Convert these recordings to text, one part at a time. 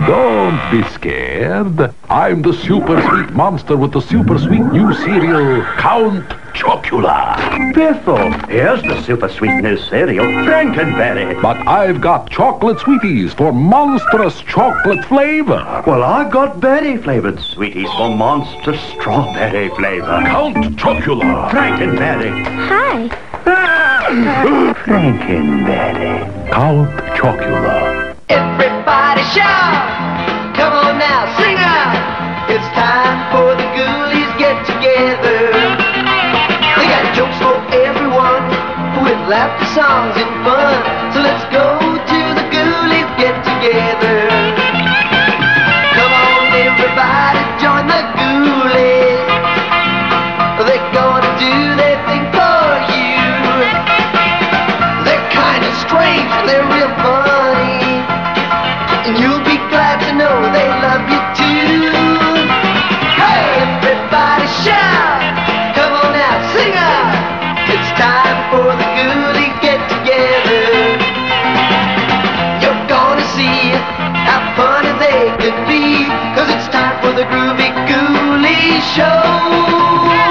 Don't be scared. I'm the super sweet monster with the super sweet new cereal, Count Chocula. Biffle, here's the super sweet new cereal, Frankenberry. But I've got chocolate sweeties for monstrous chocolate flavor. Well, I've got berry-flavored sweeties for monstrous strawberry flavor. Count Chocula. Frankenberry. Hi. Frankenberry. Count Chocula. Everybody shout! Come on now, sing out! It's time for the Ghoulies get together. They got jokes for everyone with laughter, songs, and fun. So let's go to the Ghoulies get together. Come on, everybody, join the Ghoulies. They're gonna do their thing for you. They're kind of strange, they're real funny. And you'll be glad to know they love you too. Hey, everybody shout! Come on now, sing out! It's time for the Ghoulies get together. You're gonna see how funny they can be, 'cause it's time for the Groovy Ghoulies Show.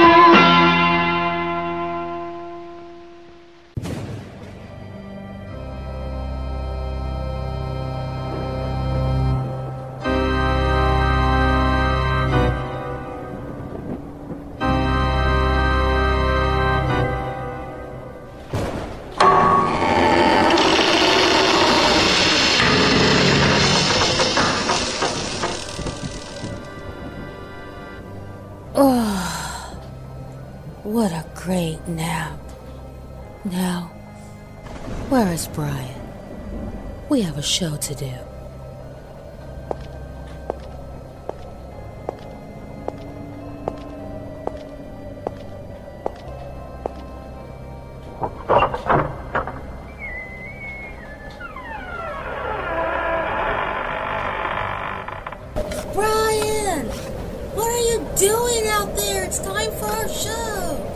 What a great nap. Now, where is Brian? We have a show to do. Brian! What are you doing out there? It's time for our show.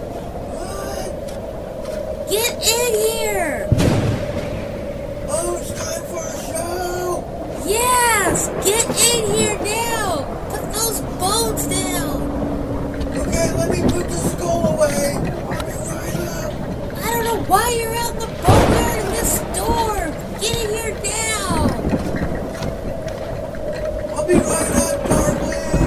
Get in here! Oh, it's time for a show! Yes! Get in here now! Put those bones down! Okay, let me put the skull away. I'll be right up. I don't know why you're out in the boneyard in this storm! Get in here now! I'll be right up, darling.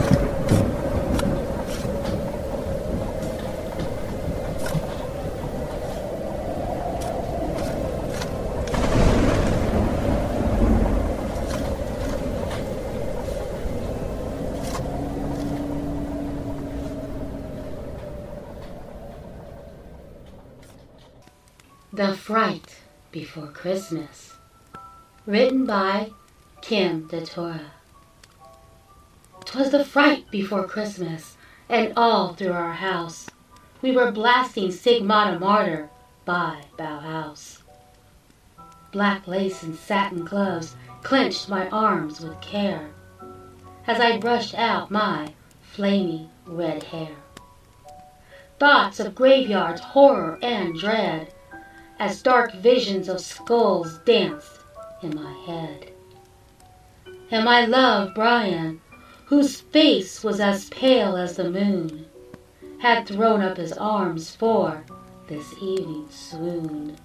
The Fright Before Christmas. Written by Kim Datora. 'Twas the fright before Christmas, and all through our house we were blasting Stigmata Martyr by Bauhaus. Black lace and satin gloves clenched my arms with care as I brushed out my flaming red hair. Thoughts of graveyards, horror, and dread as dark visions of skulls danced in my head. And my love, Brian, whose face was as pale as the moon, had thrown up his arms for this evening swoon.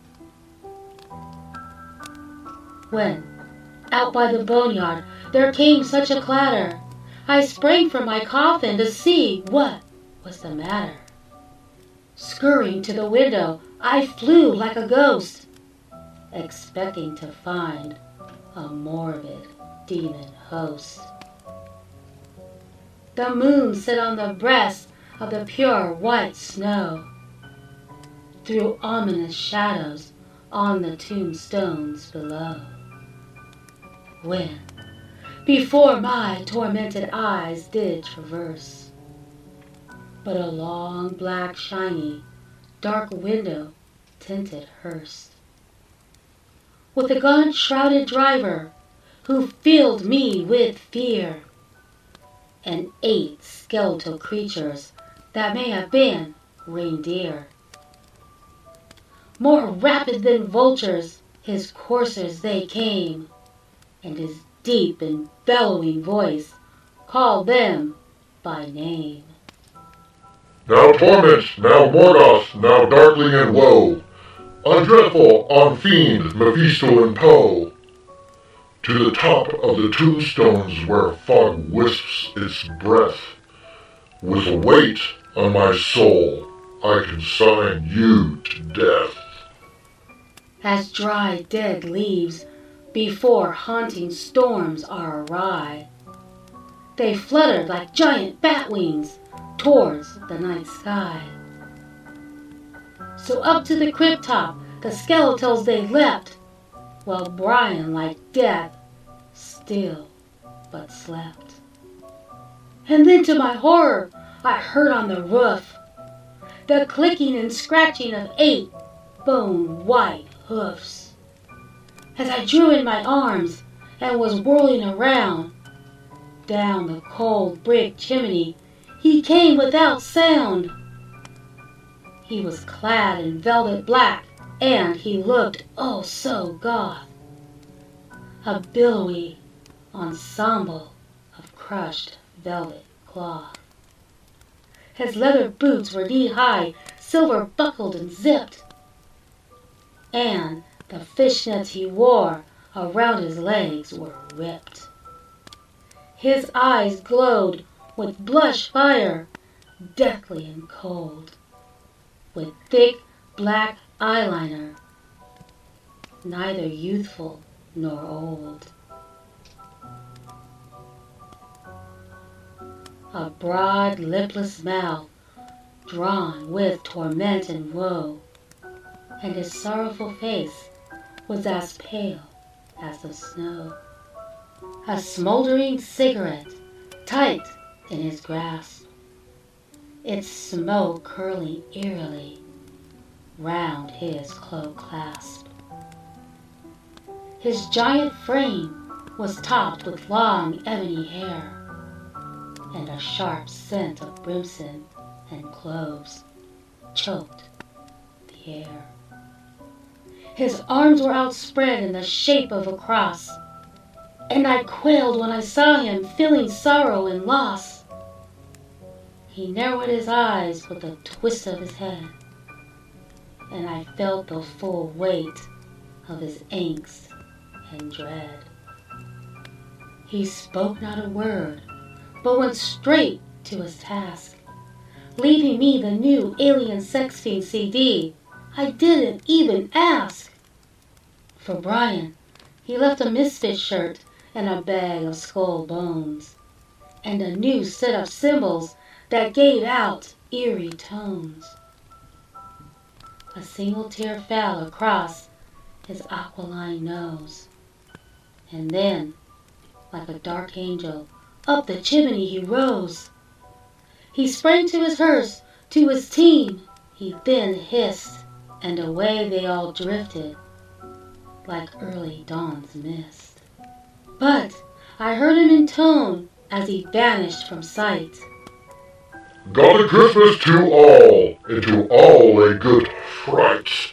When, out by the boneyard, there came such a clatter, I sprang from my coffin to see what was the matter. Scurrying to the window, I flew like a ghost, expecting to find a morbid demon host. The moon set on the breast of the pure white snow, threw ominous shadows on the tombstones below. When, before my tormented eyes did traverse, but a long, black, shiny, dark window tinted hearse, with a gun-shrouded driver who filled me with fear, and 8 skeletal creatures that may have been reindeer. More rapid than vultures, his coursers they came, and his deep and bellowing voice called them by name. Now torment, now Morgoth, now darkling and woe, on dreadful, on fiend, Mephisto and Poe, to the top of the tombstones where fog wisps its breath, with a weight on my soul, I consign you to death. As dry dead leaves before haunting storms are awry, they fluttered like giant bat wings towards the night sky. So up to the crypt top the skeletals they leapt, while Brian, like death, still but slept. And then to my horror I heard on the roof the clicking and scratching of 8 bone-white hoofs. As I drew in my arms and was whirling around, down the cold brick chimney he came without sound. He was clad in velvet black, and he looked oh so goth. A billowy ensemble of crushed velvet cloth. His leather boots were knee-high, silver buckled and zipped, and the fishnets he wore around his legs were ripped. His eyes glowed with blush fire, deathly and cold, with thick black eyeliner, neither youthful nor old. A broad, lipless mouth, drawn with torment and woe, and his sorrowful face was as pale as the snow. A smoldering cigarette, tight in his grasp, its smoke curling eerily round his cloak clasp. His giant frame was topped with long ebony hair, and a sharp scent of brimson and cloves choked the air. His arms were outspread in the shape of a cross, and I quailed when I saw him feeling sorrow and loss. He narrowed his eyes with a twist of his head, and I felt the full weight of his angst and dread. He spoke not a word, but went straight to his task, leaving me the new Alien Sex Fiend CD. I didn't even ask. For Brian, he left a Misfit shirt and a bag of skull bones, and a new set of cymbals that gave out eerie tones. A single tear fell across his aquiline nose, and then, like a dark angel, up the chimney he rose. He sprang to his hearse, to his team, he then hissed, and away they all drifted, like early dawn's mist. But I heard him intone as he vanished from sight. God of Christmas to all, and to all a good fright.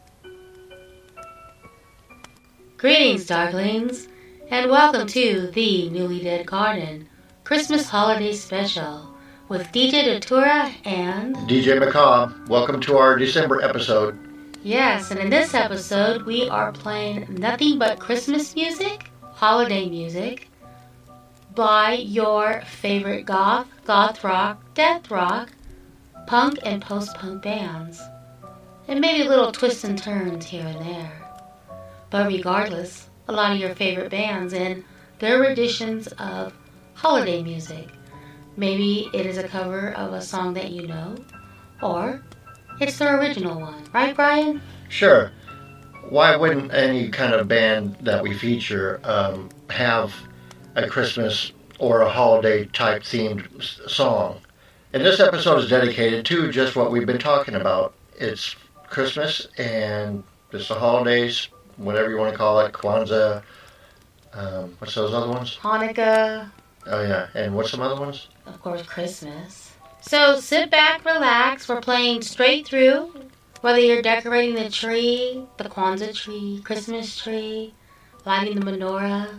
Greetings, Darklings, and welcome to the Newly Dead Garden Christmas Holiday Special with DJ Datura and DJ Macabre. Welcome to our December episode. Yes, and in this episode we are playing nothing but Christmas music, holiday music, by your favorite goth, goth rock, death rock, punk and post-punk bands, and maybe little twists and turns here and there. But regardless, a lot of your favorite bands and their renditions of holiday music. Maybe it is a cover of a song that you know, or it's the original one. Right, Brian? Sure. Why wouldn't any kind of band that we feature have a Christmas or a holiday type themed song? And this episode is dedicated to just what we've been talking about. It's Christmas and it's the holidays, whatever you want to call it, Kwanzaa, what's those other ones? Hanukkah. Oh yeah, and what's some other ones? Of course, Christmas. So sit back, relax. We're playing straight through. Whether you're decorating the tree, the Kwanzaa tree, Christmas tree, lighting the menorah,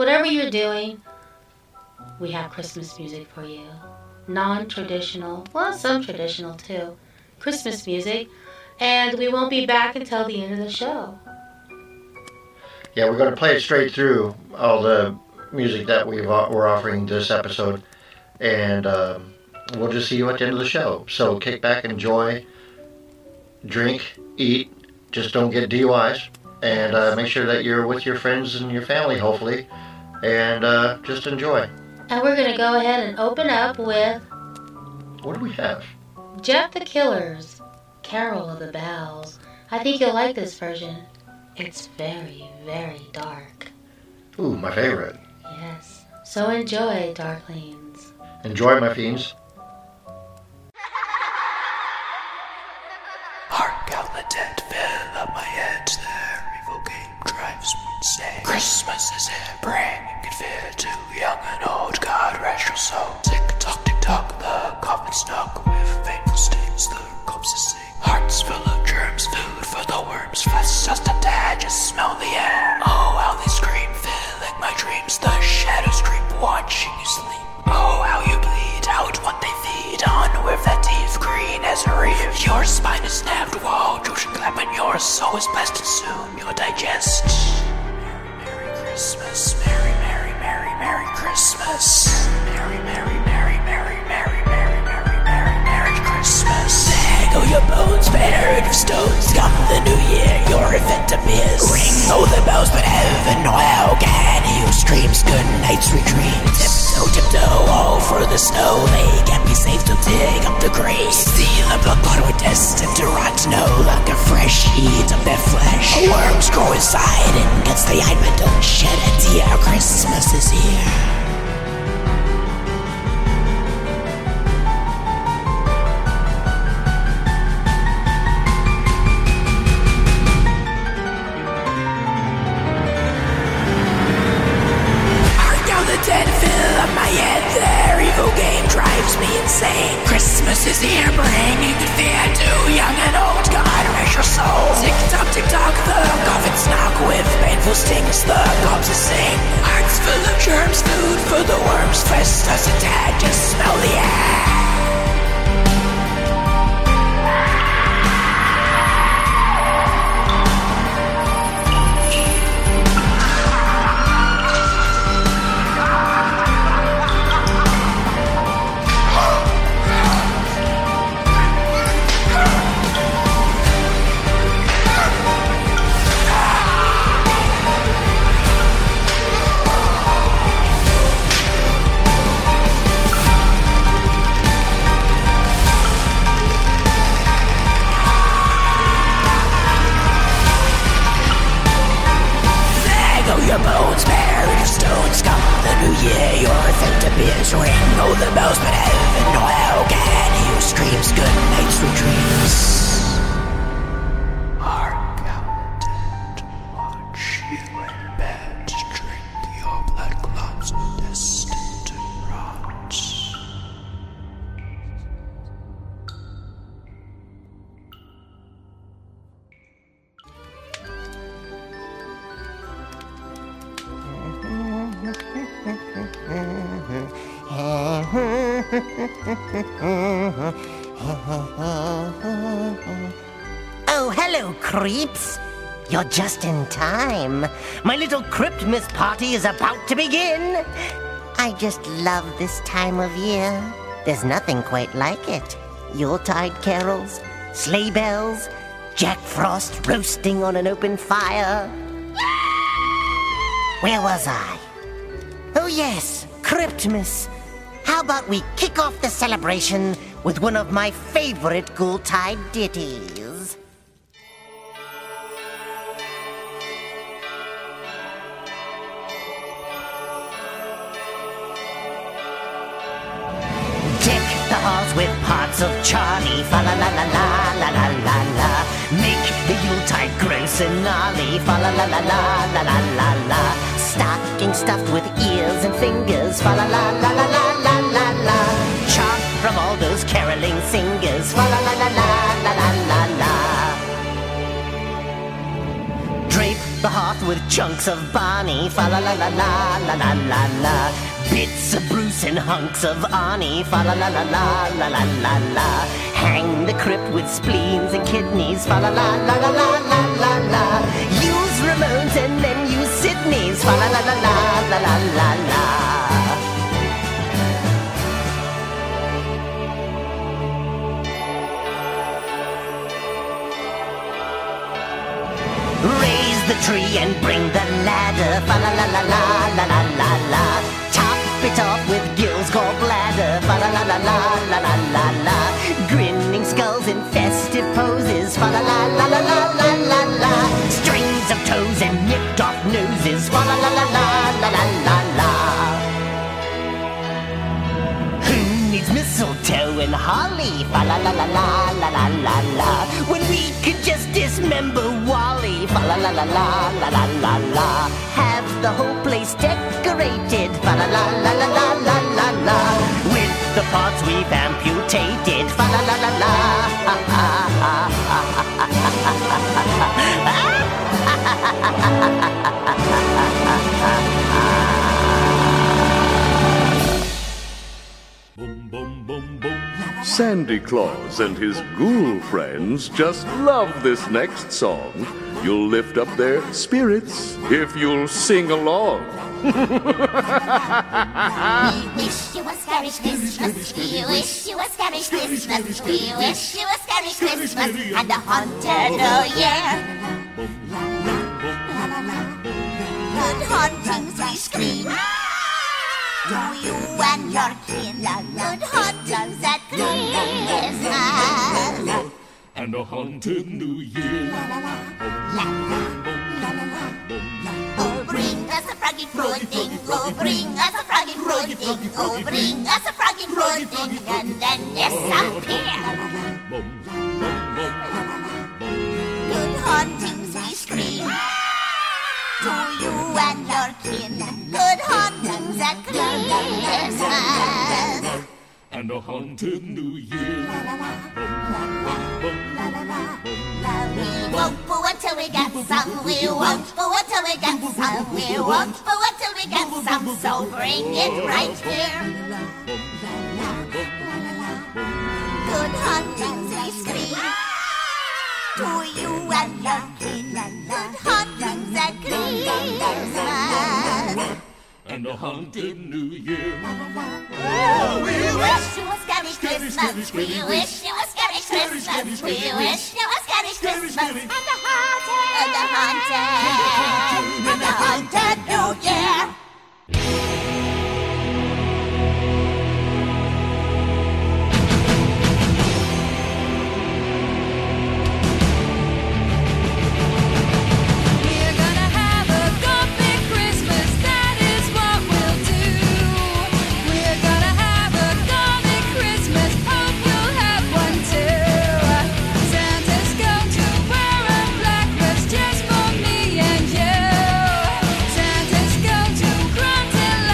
whatever you're doing, we have Christmas music for you. Non-traditional, well, some traditional too. Christmas music. And we won't be back until the end of the show. Yeah, we're going to play it straight through, all the music that we're offering this episode. And we'll just see you at the end of the show. So kick back, enjoy, drink, eat. Just don't get DUIs. And make sure that you're with your friends and your family, hopefully. And just enjoy. And we're going to go ahead and open up with... What do we have? Jeff the Killer's Carol of the Bells. I think you'll like this version. It's very, very dark. Ooh, my favorite. Yes. So enjoy, Darklings. Enjoy, my fiends. Hark out the dead, fill up my head. Their evil game drives me insane. Christmas is here, bringing good fear to young and old. God rest your soul. Tick tock, the coffin stuck with painful stings. The corpses sing. Hearts full of germs, food for the worms. Flesh just a tad, just smell the air. Oh, how they scream, filling my dreams. The shadows creep, watching you sleep. Oh, how you bleed out what they feed on with that teeth green as a reef. Your spine is snapped while Josh clap, and your soul is blessed, and soon you'll digest. Merry, Merry Christmas. Merry, Merry, Merry, Merry Christmas. Merry, Merry, Merry, Merry, Merry, Merry, Merry, Merry, Merry Christmas. There go your bones, buried with stones. Come the new year, your event appears. Ring all the bells, but heaven or hell can hear screams. Good night's retreat. Tiptoe all through the snow. They can't be safe to dig up the grave. See the blood bottle destined to rot. No longer fresh, heat of their flesh. Worms grow inside and guts they hide, but don't shed a tear. Christmas is here. Insane. Christmas is here, bringing good fear to young and old. God rest your soul. Tick tock, the coffins knock with painful stings. The corpses sing. Hearts full of germs, food for the worms. Flesh us a tad, just smell the air. Your bones buried in stones. Come the new year, your event appears. Ring all the bells, but heaven or hell can hear screams. Good night, sweet dreams. Hark out dead, watch you in bed. Drink your blood clots, destined to rot. Oh, hello, creeps. You're just in time. My little Cryptmas party is about to begin. I just love this time of year. There's nothing quite like it. Yuletide carols, sleigh bells, Jack Frost roasting on an open fire. Where was I? Oh yes, Cryptmas. How about we kick off the celebration with one of my favorite Yuletide ditties? Deck the halls with parts of Charlie, fa la la la la la la la la. Make the Yuletide gross and gnarly, fa la la la la la la la la. Stocking stuffed with ears and fingers, fa la la la la la la la la. Chant from all those caroling singers, fa la la la la la la la la. Drape the hearth with Chunks of Bonnie, fa la la la la la la la la. Bits of Bruce and hunks of Arnie, fa la la la la la la la la. Hang the crypt with spleens and kidneys, fa la la la la la la la la. Use Ramones and then use Sydney's, fa la la la la la la la la. Raise the tree and bring the ladder, fa la la la la la la la la. Top it off with Gil's gallbladder, fa la la la la la la la la. Grinning skulls in festive poses, fa la la la la la la la la. Strings of toes and nipped off noses, fa la la la la la la la la. Who needs mistletoe and holly, fa la la la la la la la la. When we could just dismember Wally, fa la la la la la la la la. Have the whole place decorated, fa la la la la la la la la. With the parts we've amputated, fa la la la la. Sandy Claus and his ghoul friends just love this next song. You'll lift up their spirits if you'll sing along. We wish you a scary Christmas. We wish you a scary Christmas. We wish you a scary Christmas and a haunted New Year. Good hauntings we scream to you and your kin. Good hauntings at Christmas and a haunted New Year. Oh, bring us a froggy pudding. Oh, bring us a froggy pudding. Oh, bring us a froggy pudding and then disappear. Good hauntings we scream to you and your kin. Good hauntings at Christmas and a haunted New Year. We won't go until we get some. We won't go until we get some. We won't go until we get some. So bring it right here. Good huntings we scream to you and your kin. Good huntings at Christmas and a haunted New Year. Oh, we wish you a scary Christmas. We wish you a scary Christmas. We wish you a scary Christmas and a haunted New Year. Just for me and you. Santa's going to grunt and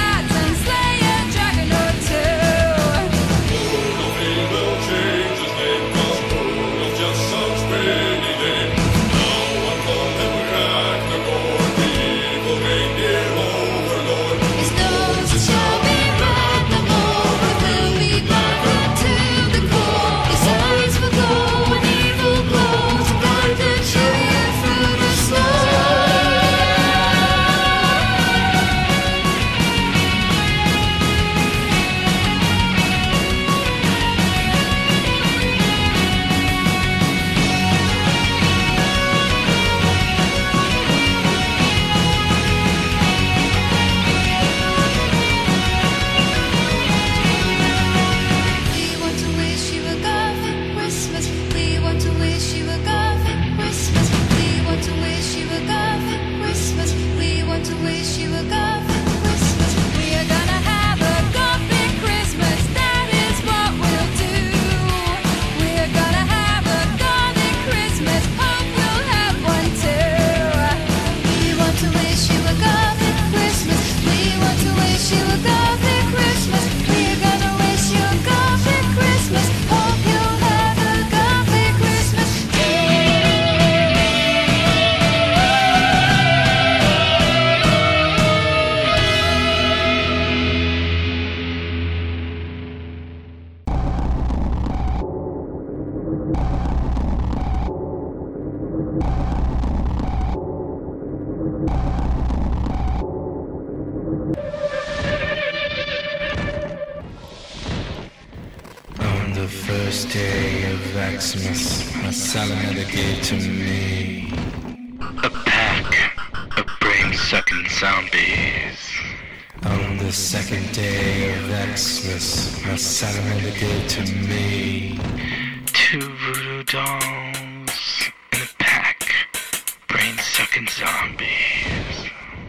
the first day of Xmas, my salamander gave to me a pack of brain-sucking zombies. On the second day of Xmas, my salamander gave to me 2 voodoo dolls in a pack, brain-sucking zombies.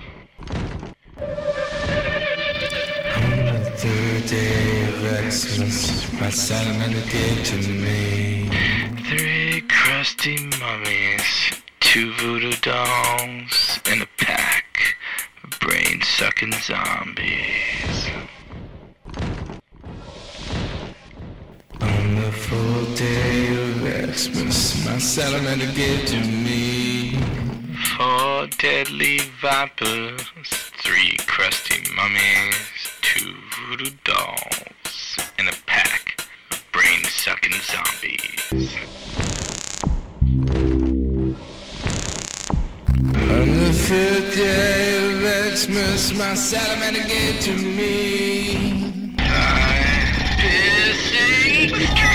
On the third day of Xmas, my salamander gave to me 3 crusty mummies, 2 voodoo dolls in a pack, brain-sucking zombies. On the 4th day of Xmas, my salamander gave to me 4 deadly vipers, 3 crusty mummies, 2 voodoo dolls in a pack of brain-sucking zombies. On the 5th day of Xmas, my salamander gave to me 5 piercing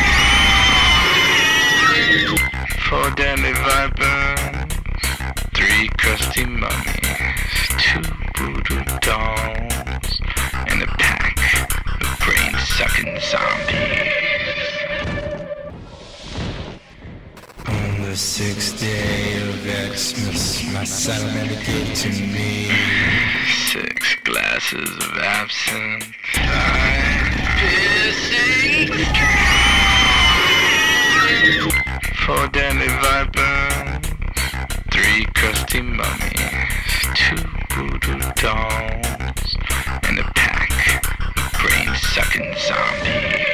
4 deadly vipers, 3 crusty mummies, 2 voodoo dolls, and a pack of brain-sucking zombies. On the 6th day of Xmas, my salamander gave to me 6 glasses of absinthe, 5 piercing 4 deadly vipers, 3 crusty mummies, 2 voodoo dolls, and a pack of brain-sucking zombies.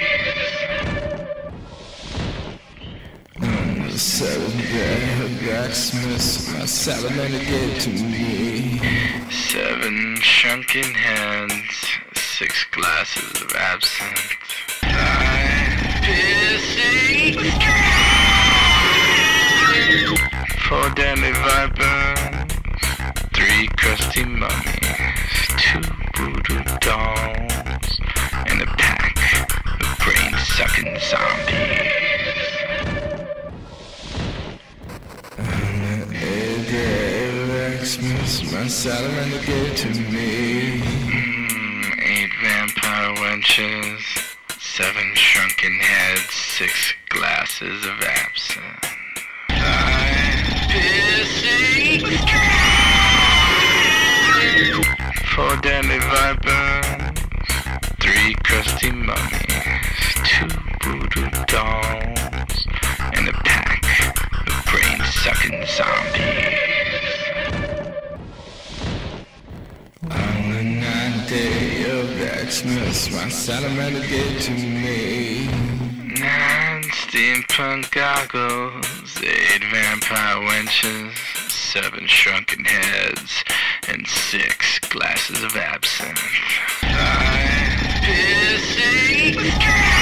On the 7th day of Xmas, my salamander gave to me 7 shrunken heads, 6 glasses of absinthe, 5 piercing 4 deadly vipers, 3 crusty mummies, 2 voodoo dolls, and a pack of brain-sucking zombies. On the 8th day of Xmas, my salamander gave to me 8 vampire wenches, 7 shrunken heads, 6 glasses of absinthe, 5 piercing 4 deadly vipers, 3 crusty mummies, 2 voodoo dolls, and a pack of brain-sucking zombies. On the 9th day of Xmas, my salamander gave to me 9 steampunk goggles, 8 vampire wenches, 7 shrunken heads, and 6 glasses of absinthe, 5 piercing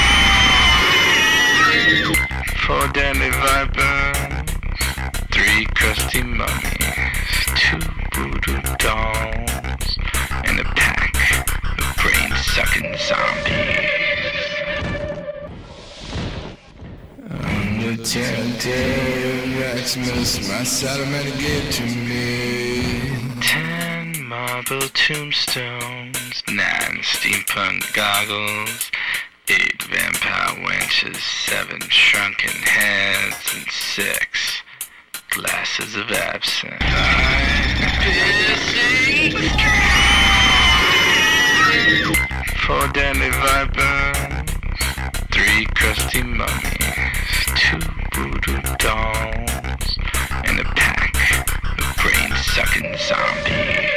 4 deadly vipers, 3 crusty mummies, 2 voodoo dolls, and a pack of brain-sucking zombies. On the 10th day of Xmas, my salamander gave to me 10 marble tombstones, 9 steampunk goggles, 8 vampire wenches, 7 shrunken heads, and 6 glasses of absinthe, 5 piercing 4 deadly vipers, 3 crusty mummies, 2 voodoo dolls, and a pack of brain-sucking zombies.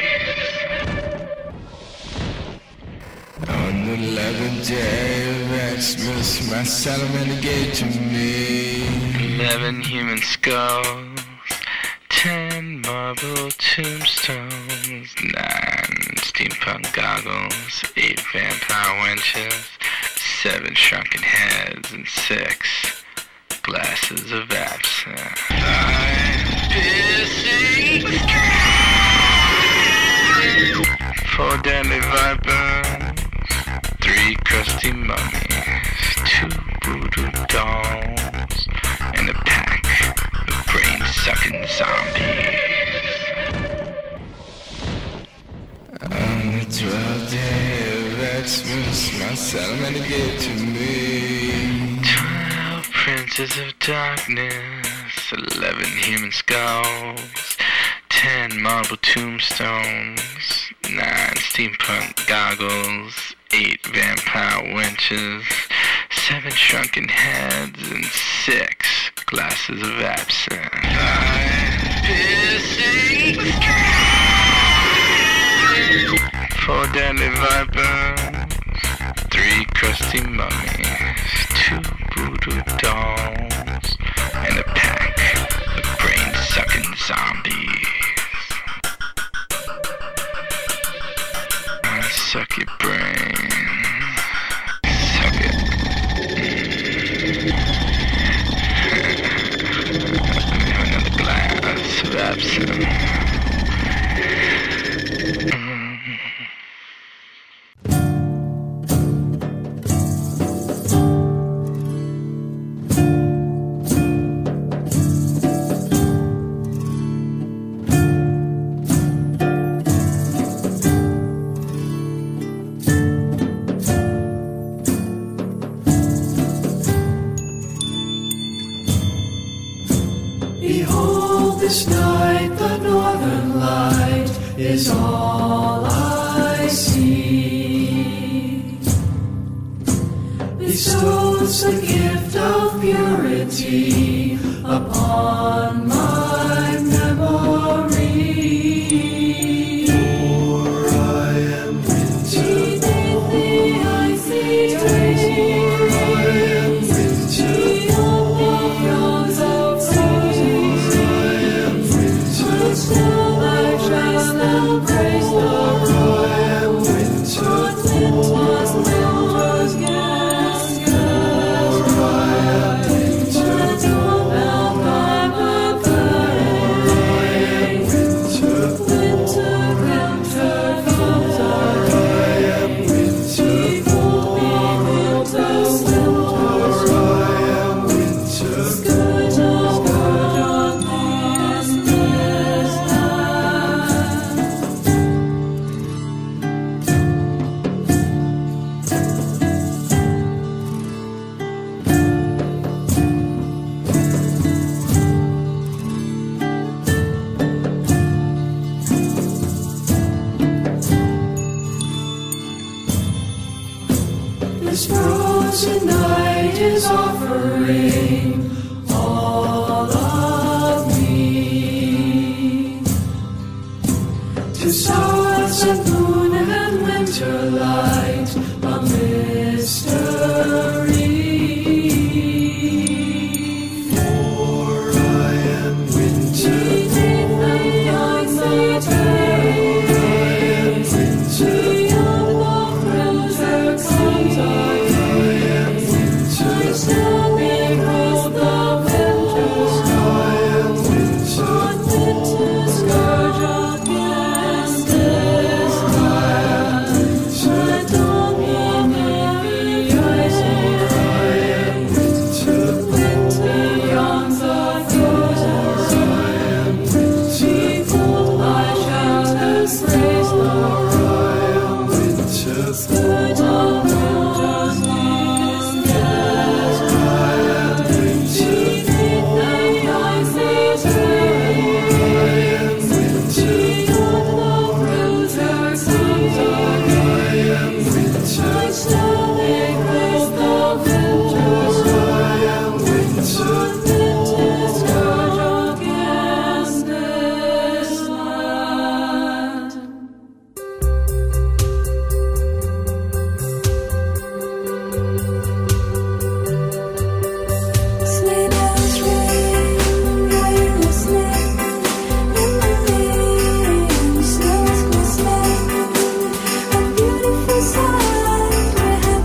On the 11th day of Xmas, my salamander gave to me 11 human skulls, 10 marble tombstones, 9 steampunk goggles, 8 vampire wenches, 7 shrunken heads, and 6 glasses of absinthe, 5 piercing 4 deadly vipers, 3 crusty mummies, 2 voodoo Xmas, my Salamander gave to me. 12 princes of darkness, 11 human skulls, 10 marble tombstones, 9 steampunk goggles, 8 vampire wenches, 7 shrunken heads, and 6 glasses of absinthe. 5 piercing scales, 4 deadly vipers, 3 crusty mummies, 2 voodoo dolls, and a pack of brain-sucking zombies. I suck your brain. Suck it. Let me have another glass of absinthe. Behold, this night the northern light is all I see. Bestows the gift of purity upon my memory. For I am winter, the icy day. For I am winter, beyond the seas. I am winter, still I trust and praise the Lord. I am winter, it was winter's guest. For I am winter, the doorbell by my parade. Winter counter comes our way. I am winter, behold me winter's winter. I am winter, scourge of darkness this night. This frozen night is offering all of me to stars and moon and winter light, a mystery. For I am winter, beneath the icy day. I am winter, beyond the cruiser comes our day. I still behold the winter's sky. I am winter, winter's scourge against this land. The dawn beneath the icy day. Winter beyond the frozen. I am winter, behold I shall praise the Lord. I am winter, scourge of winter's beneath the icy day. I am winter, beyond the cruiser comes our day. I am winter, I still behold the winter's sky. I am winter, winter's scourge against this land. Sleigh bells ring, while you're listening. In the lane, snow's glistening. A beautiful sight, we're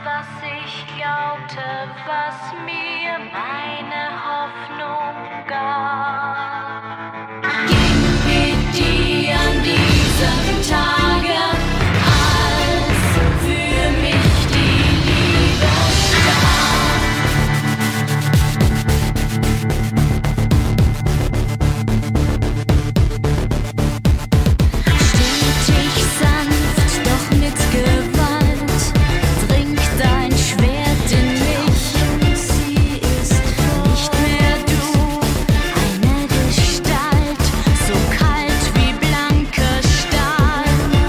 was ich glaubte, was mir meine Hoffnung gab. Ging mit dir an diesem Tage, als für mich die Liebe starb. Stetig sanft, doch mit Gewalt, dringt dein Schwert in mich. Sie ist nicht mehr du, eine Gestalt, so kalt wie blanker Stahl.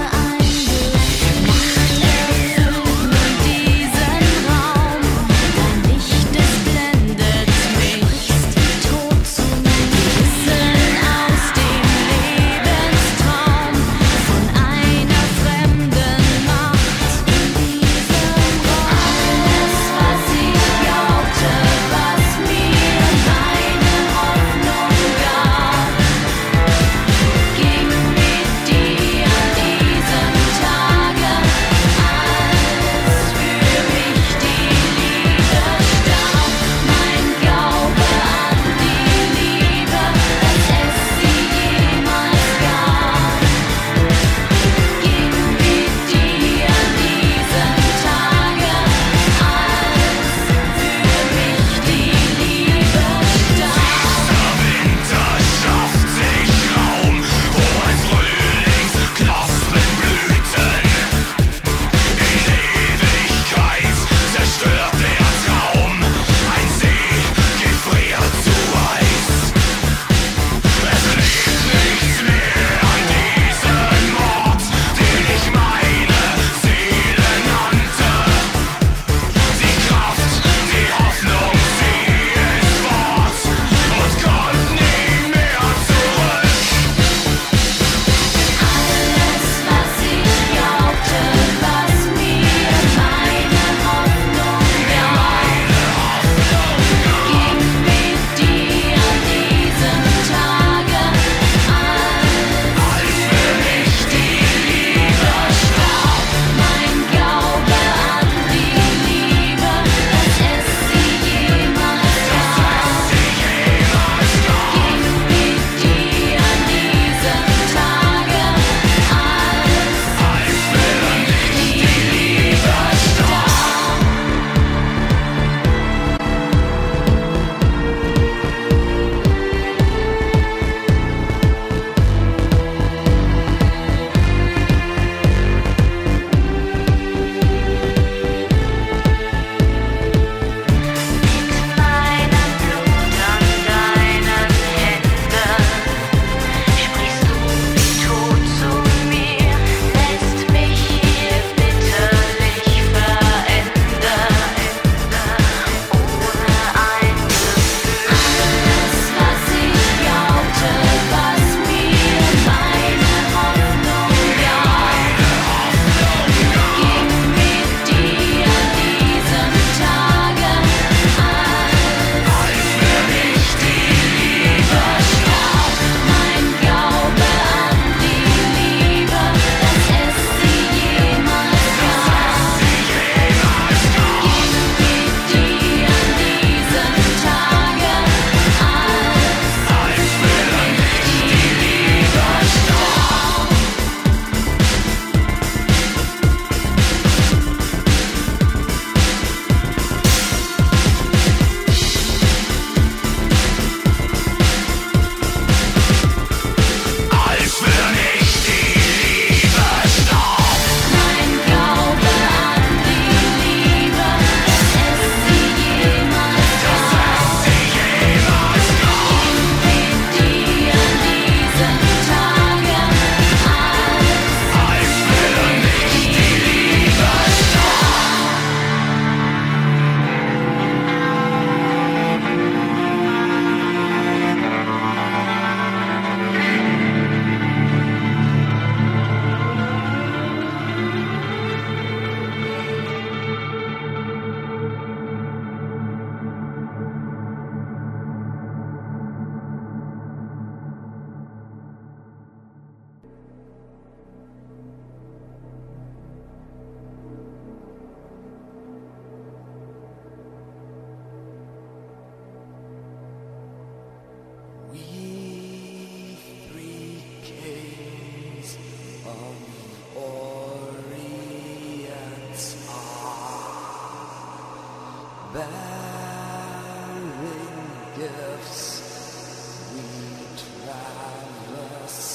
bearing gifts, we traverse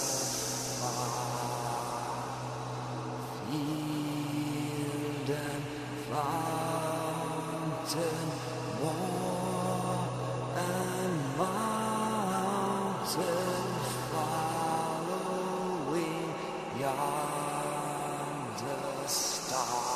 afar, field and fountain, wall and mountain, following yonder star.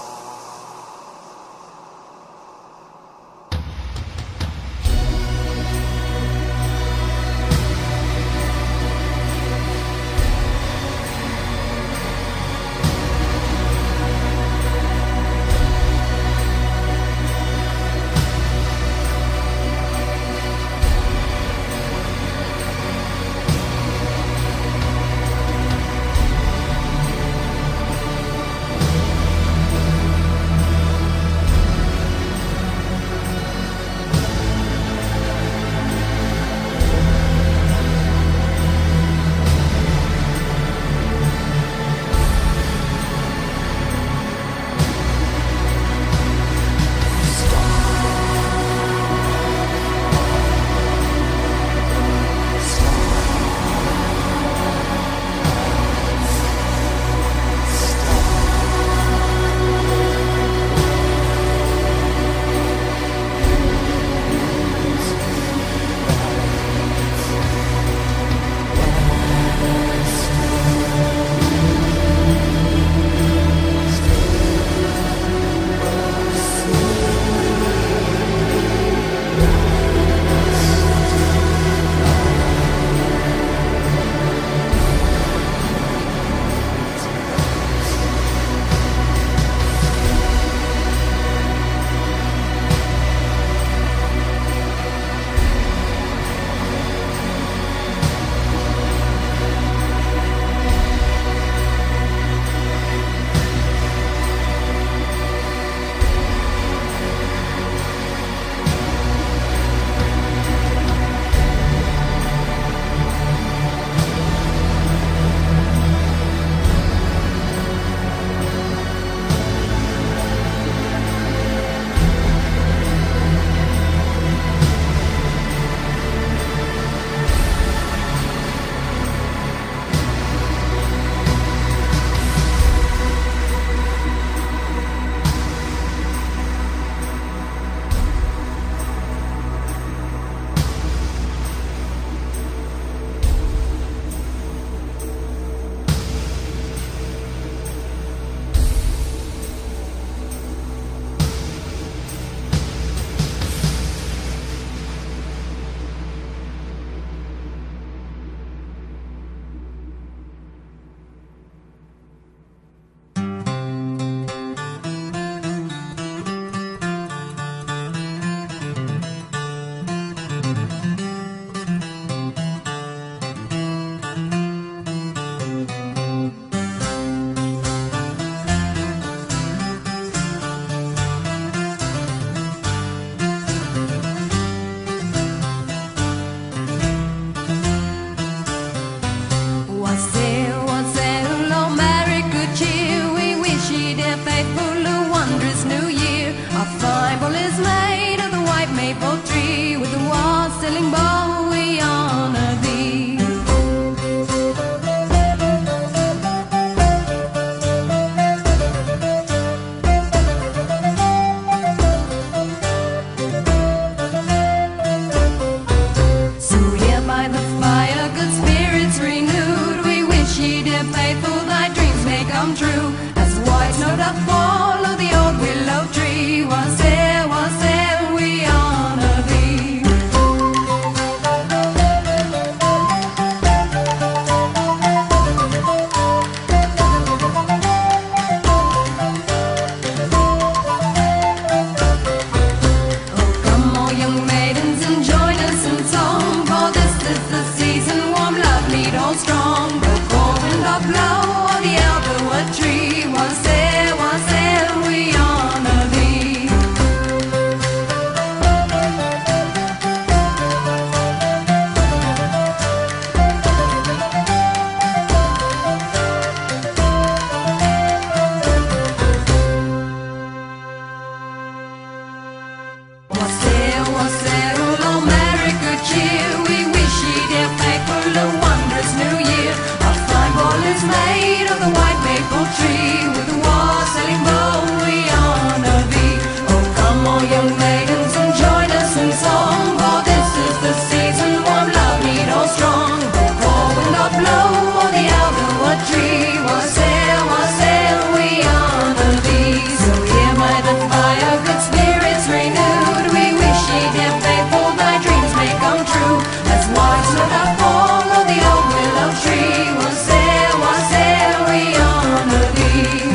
heaven by a good spirits renewed. We wish ye dear faithful thy dreams may come true. As wise with the form of the old willow tree, we'll sail, we honor thee.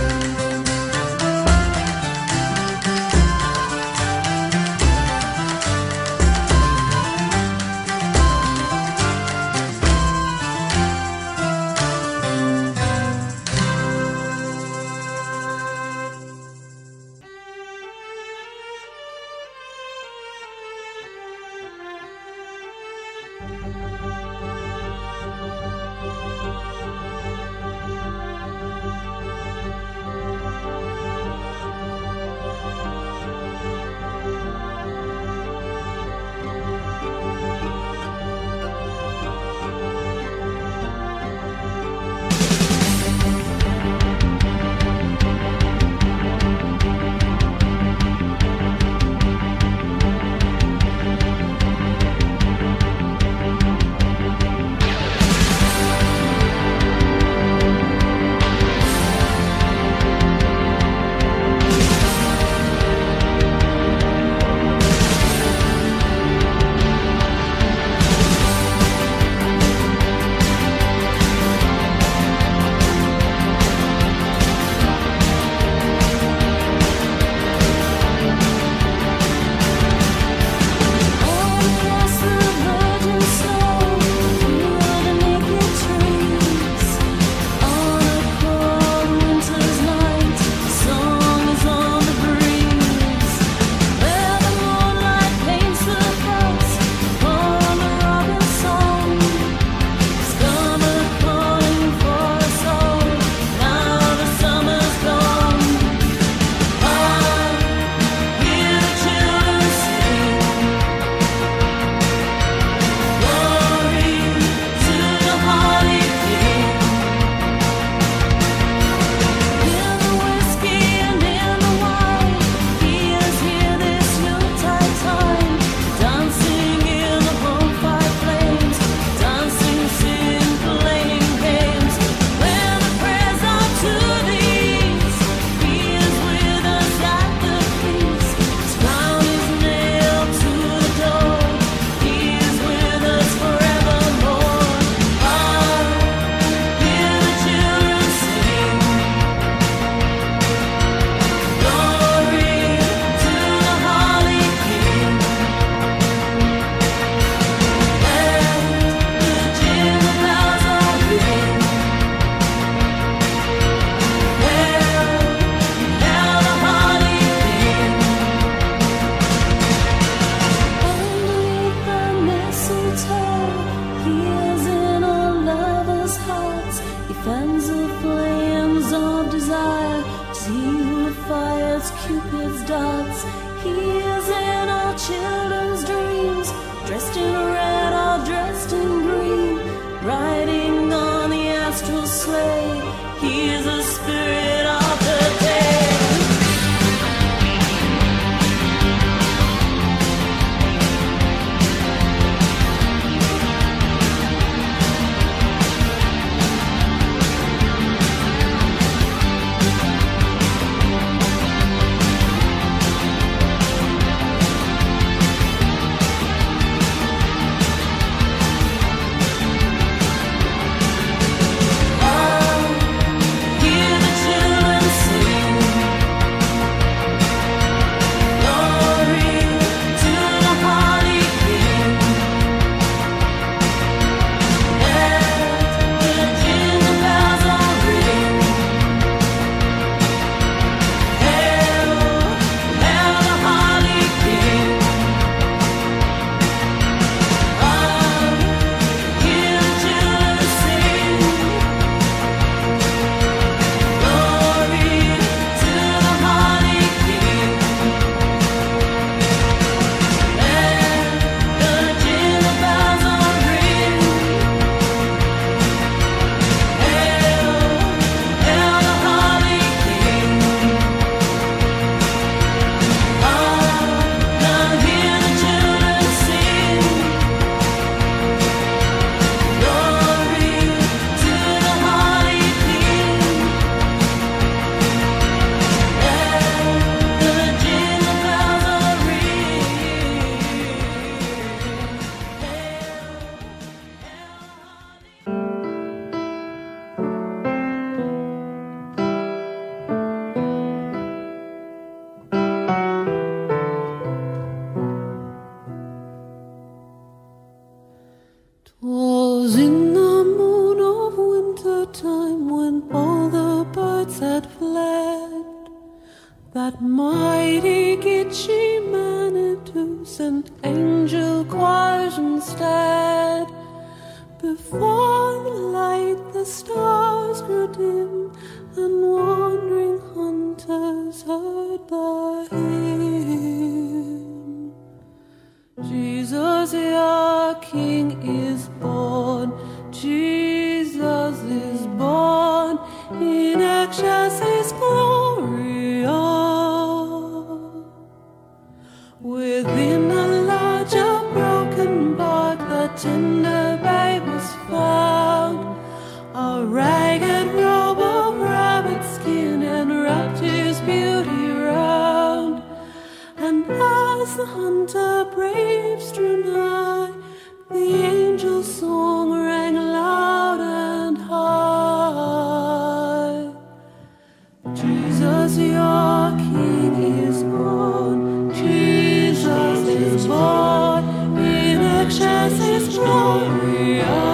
Cupid's darts. He is in our children's dreams, dressed in red or dressed in green, riding on the astral sleigh. He is a spirit of the day. Hear the children that mighty Gitche Manitou sent angel choirs instead. Before the light the stars grew dim, and wandering hunters heard the hymn. Jesus your King is born, Jesus is born, in excelsis Gloria. Within a larger broken bark the tender babe was found, a ragged robe of rabbit skin and wrapped his beauty round. And as the hunter braves drew nigh, the angel song rang loud and high. Jesus your King is born, Jesus is born, in excelsis Gloria.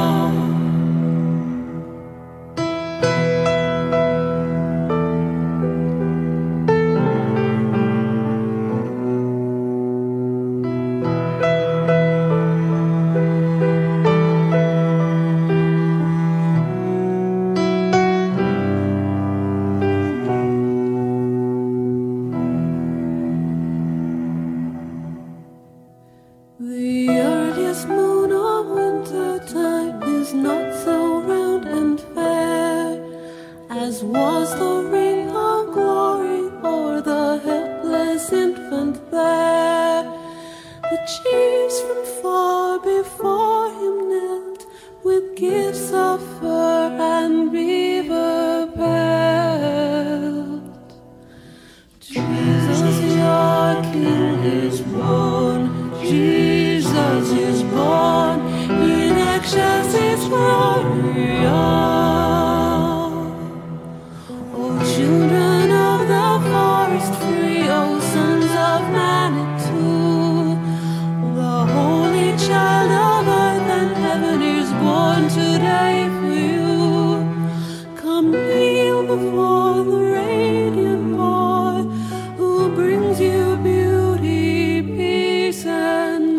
The earliest moon of winter time is not so round and fair as was the ring of glory o'er the helpless infant there. The chiefs from far before him knelt with gifts of fur and beaver pelt. Jesus your King is born, Jesus is born, in excelsis Gloria. O children of the forest free, O sons of Manitou, the holy child of earth and heaven is born today for you. Come kneel before the radiant boy who brings you beauty, peace, and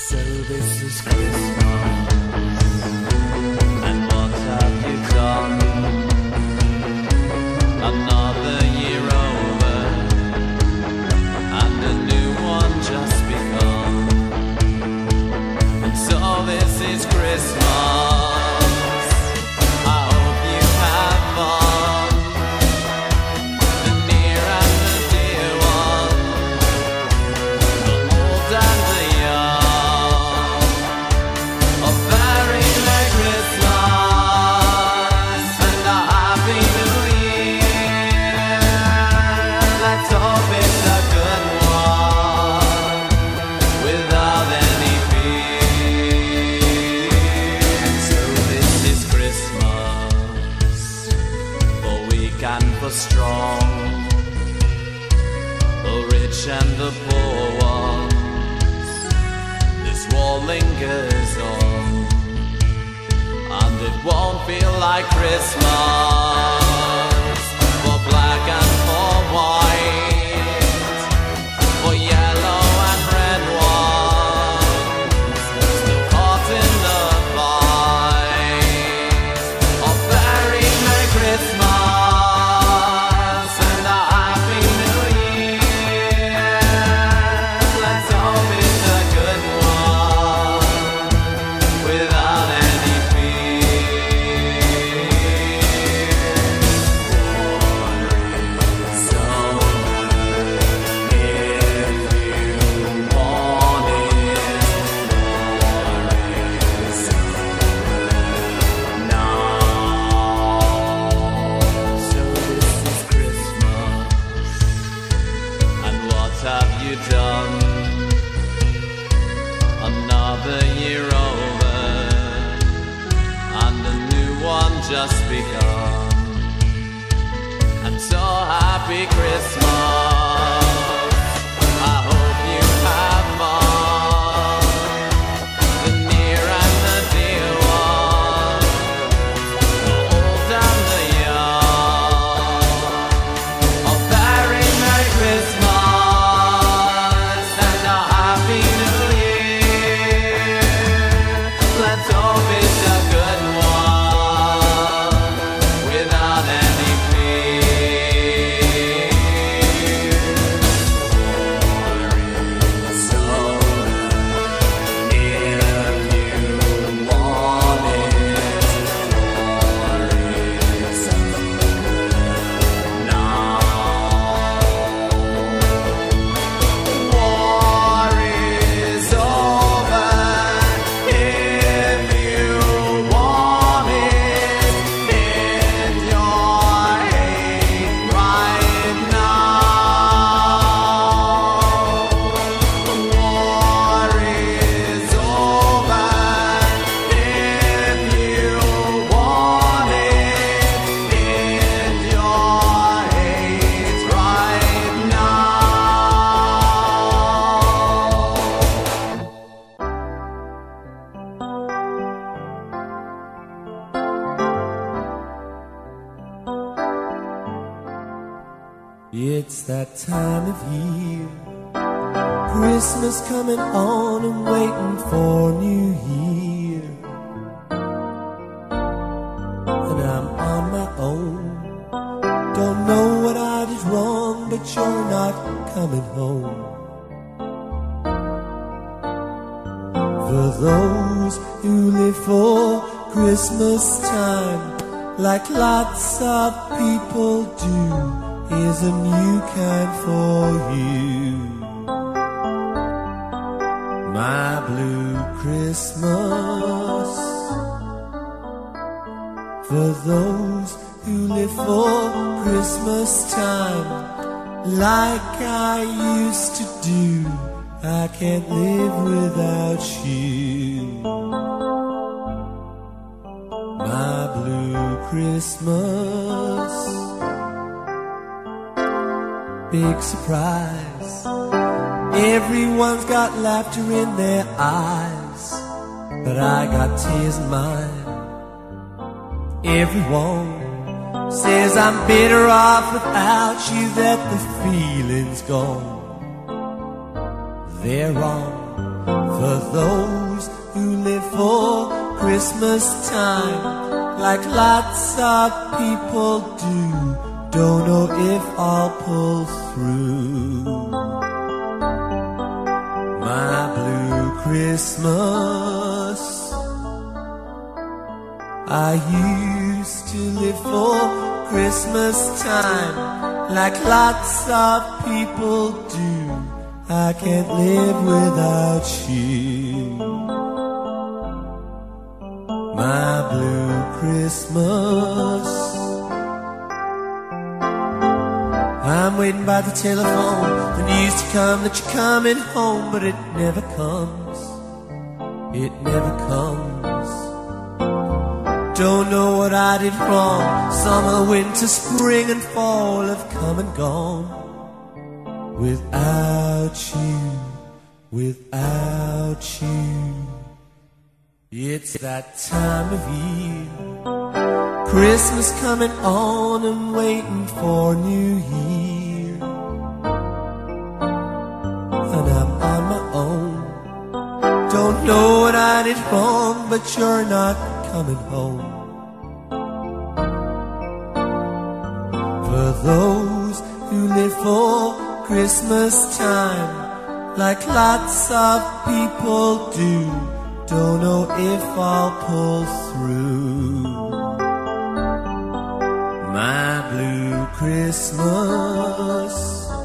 So this is Christmas, and what have you done? Another year over, and a new one just begun. And so this is Christmas. I hope you have fun. The near and the dear one, the old and the young. A very Merry Christmas and a Happy New Year. Let's hope it's a good one without any fear. So this is Christmas, for weak and for strong, the rich and the poor ones. This war lingers on, and it won't feel like Christmas for black and for white, for yellow and red ones, still caught in the fight. A very Merry Christmas and a Happy New Year. Let's hope it's a good one without any fear. War is over if you want it. War is over now. So this is Christmas, and what have you done? Another year over, and a new one just begun. And so happy Christmas. I hope you have fun. The near and the dear one, the old and the young. A very Merry Christmas and a Happy New Year. Let's hope it's a good one without any fear. War is over if you want it. War is over now. War is over if you want it in your hate right now. War is over if you want it in your hate right It's that time of year, Christmas coming on and waiting for New Year. And I'm on my own, don't know what I did wrong, but you're not coming home. For those who live for Christmas time, like lots of people do, here's a new kind for you. My Blue Christmas. For those who live for Christmas time, like I used to do, I can't live without you. My Blue Christmas. Big surprise, everyone's got laughter in their eyes, but I got tears in mine. Everyone says I'm better off without you, that the feeling's gone. They're wrong, For those who live for Christmas time, like lots of people do, don't know if I'll pull through. My blue Christmas, I used to live for Christmas time, like lots of people do. I can't live without you. My blue Christmas. I'm waiting by the telephone, the news to come that you're coming home, but it never comes. It never comes. Don't know what I did wrong. Summer, winter, spring, and fall have come and gone. Without you, without you. It's that time of year. Christmas coming on and waiting for New Year. And I'm on my own. Don't know what I did wrong, but you're not coming home. For those who live for Christmas time, like lots of people do, don't know if I'll pull through. My blue Christmas,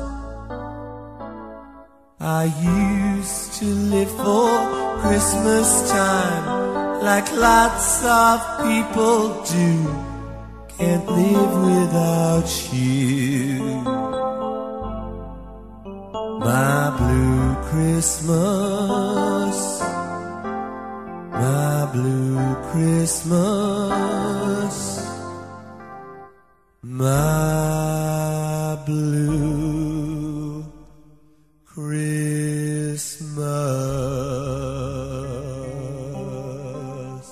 I used to live for Christmas time, like lots of people do. Can't live without you. My blue Christmas, my blue Christmas, my blue Christmas.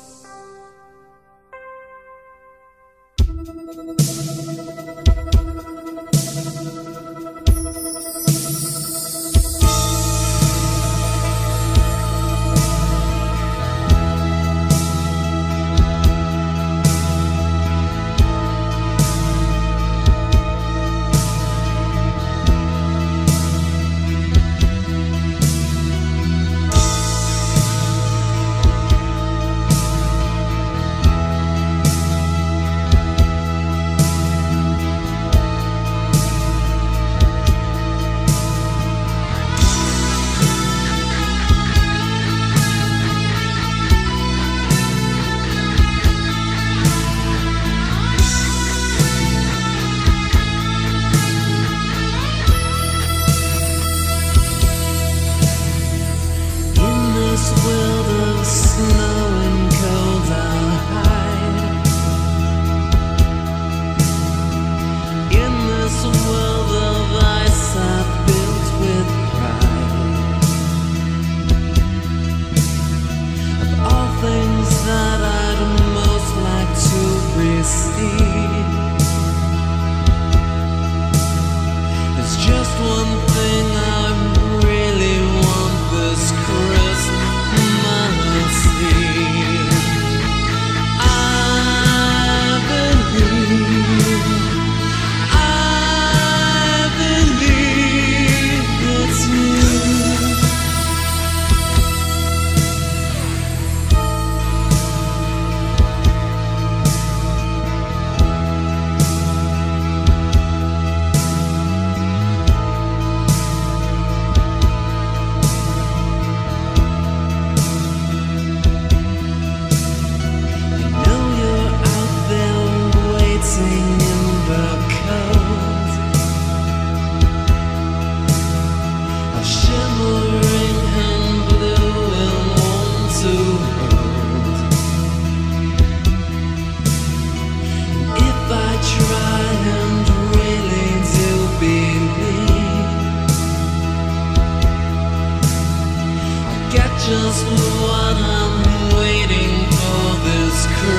just what I'm waiting for this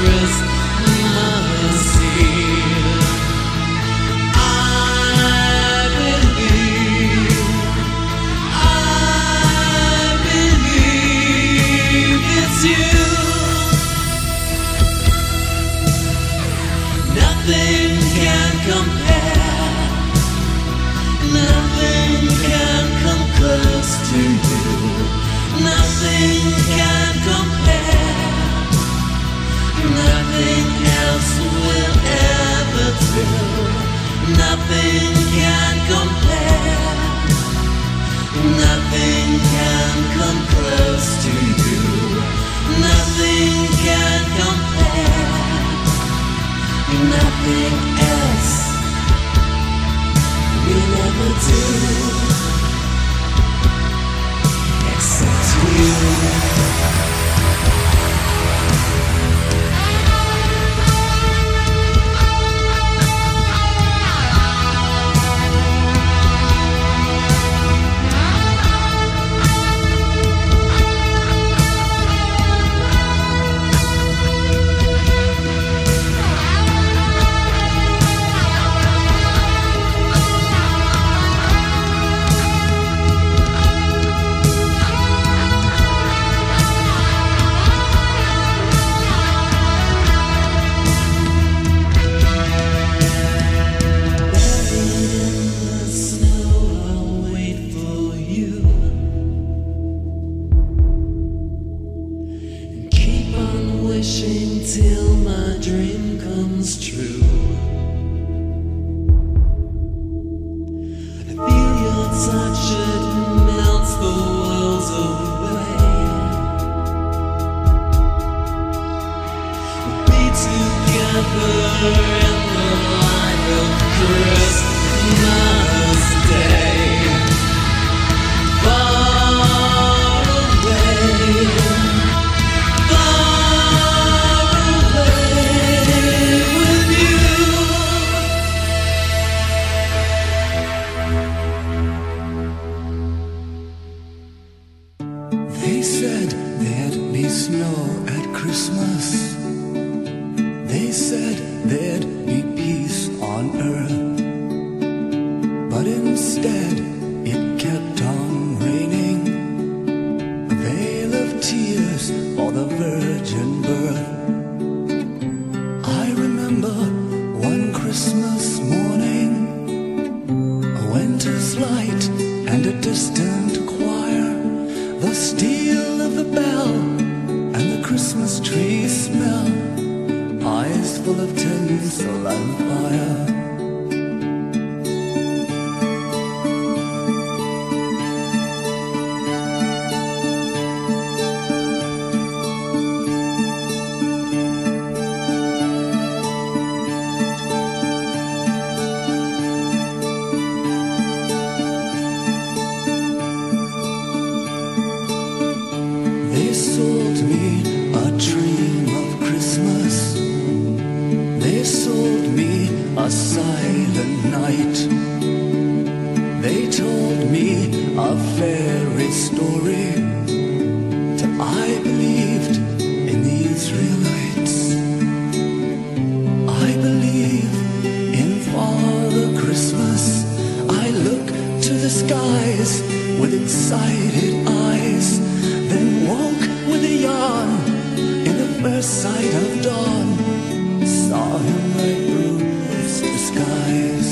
Christmas Eve. I believe wishing till my dream comes true. I feel your touch, it melts the worlds away. We'll be together in the light of Christmas Day. Far away. They said there'd be snow at Christmas. They said there'd be peace on earth. But instead, it kept on raining. A veil of tears for the virgin birth. I remember one Christmas morning, a winter's light and a distant choir. The steel of the bell and the Christmas tree smell, eyes full of tinsel and fire. They sold me a dream of Christmas. They sold me a silent night. They told me a fairy story till I believed in the Israelites. I believe in Father Christmas. I look to the skies with excited eyes, then woke with a yawn in the first sight of dawn. Saw him right through his disguise.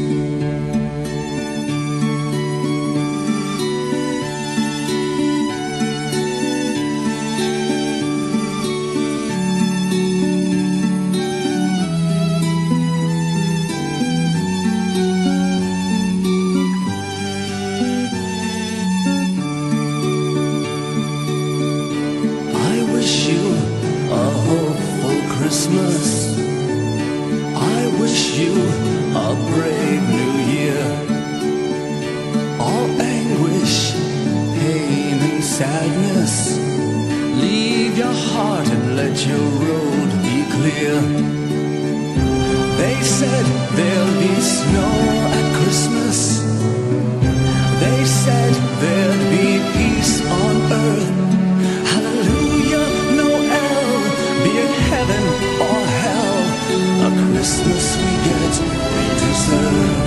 I wish you a hopeful Christmas. I wish you a brave new year. All anguish, pain and sadness, leave your heart and let your road be clear. They said there'll be snow at Christmas. They said there'd be peace on earth. Hallelujah, Noel, be it heaven or hell, a Christmas we get, we deserve.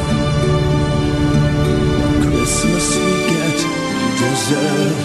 A Christmas we get, we deserve.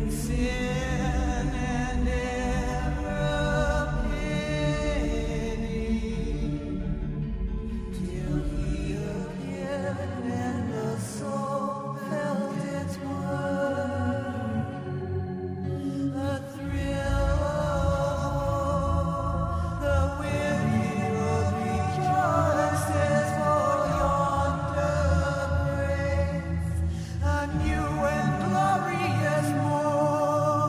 sin and error pity, till he appeared and the soul felt its worth. The thrill of the weary road rejoices for yonder grace, a new and glorious morn.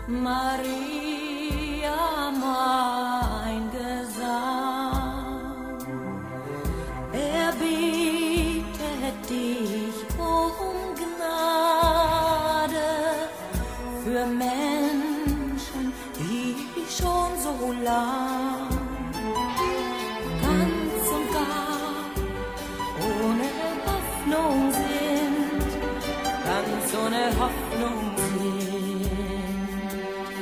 Maria, mein Gesang, er bittet dich um Gnade für Menschen, die schon so lang ganz und gar ohne Hoffnung sind, ganz ohne Hoffnung sind.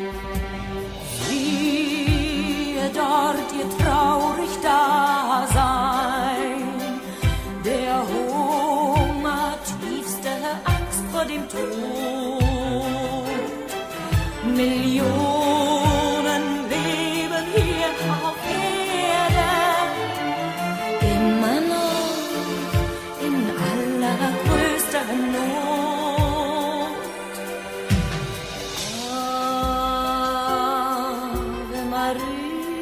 Siehe dort ihr traurig Dasein, der Hunger, tiefste Angst vor dem Tod. Millionen leben hier auf Erden, immer noch in allergrößter Not. Ave Maria.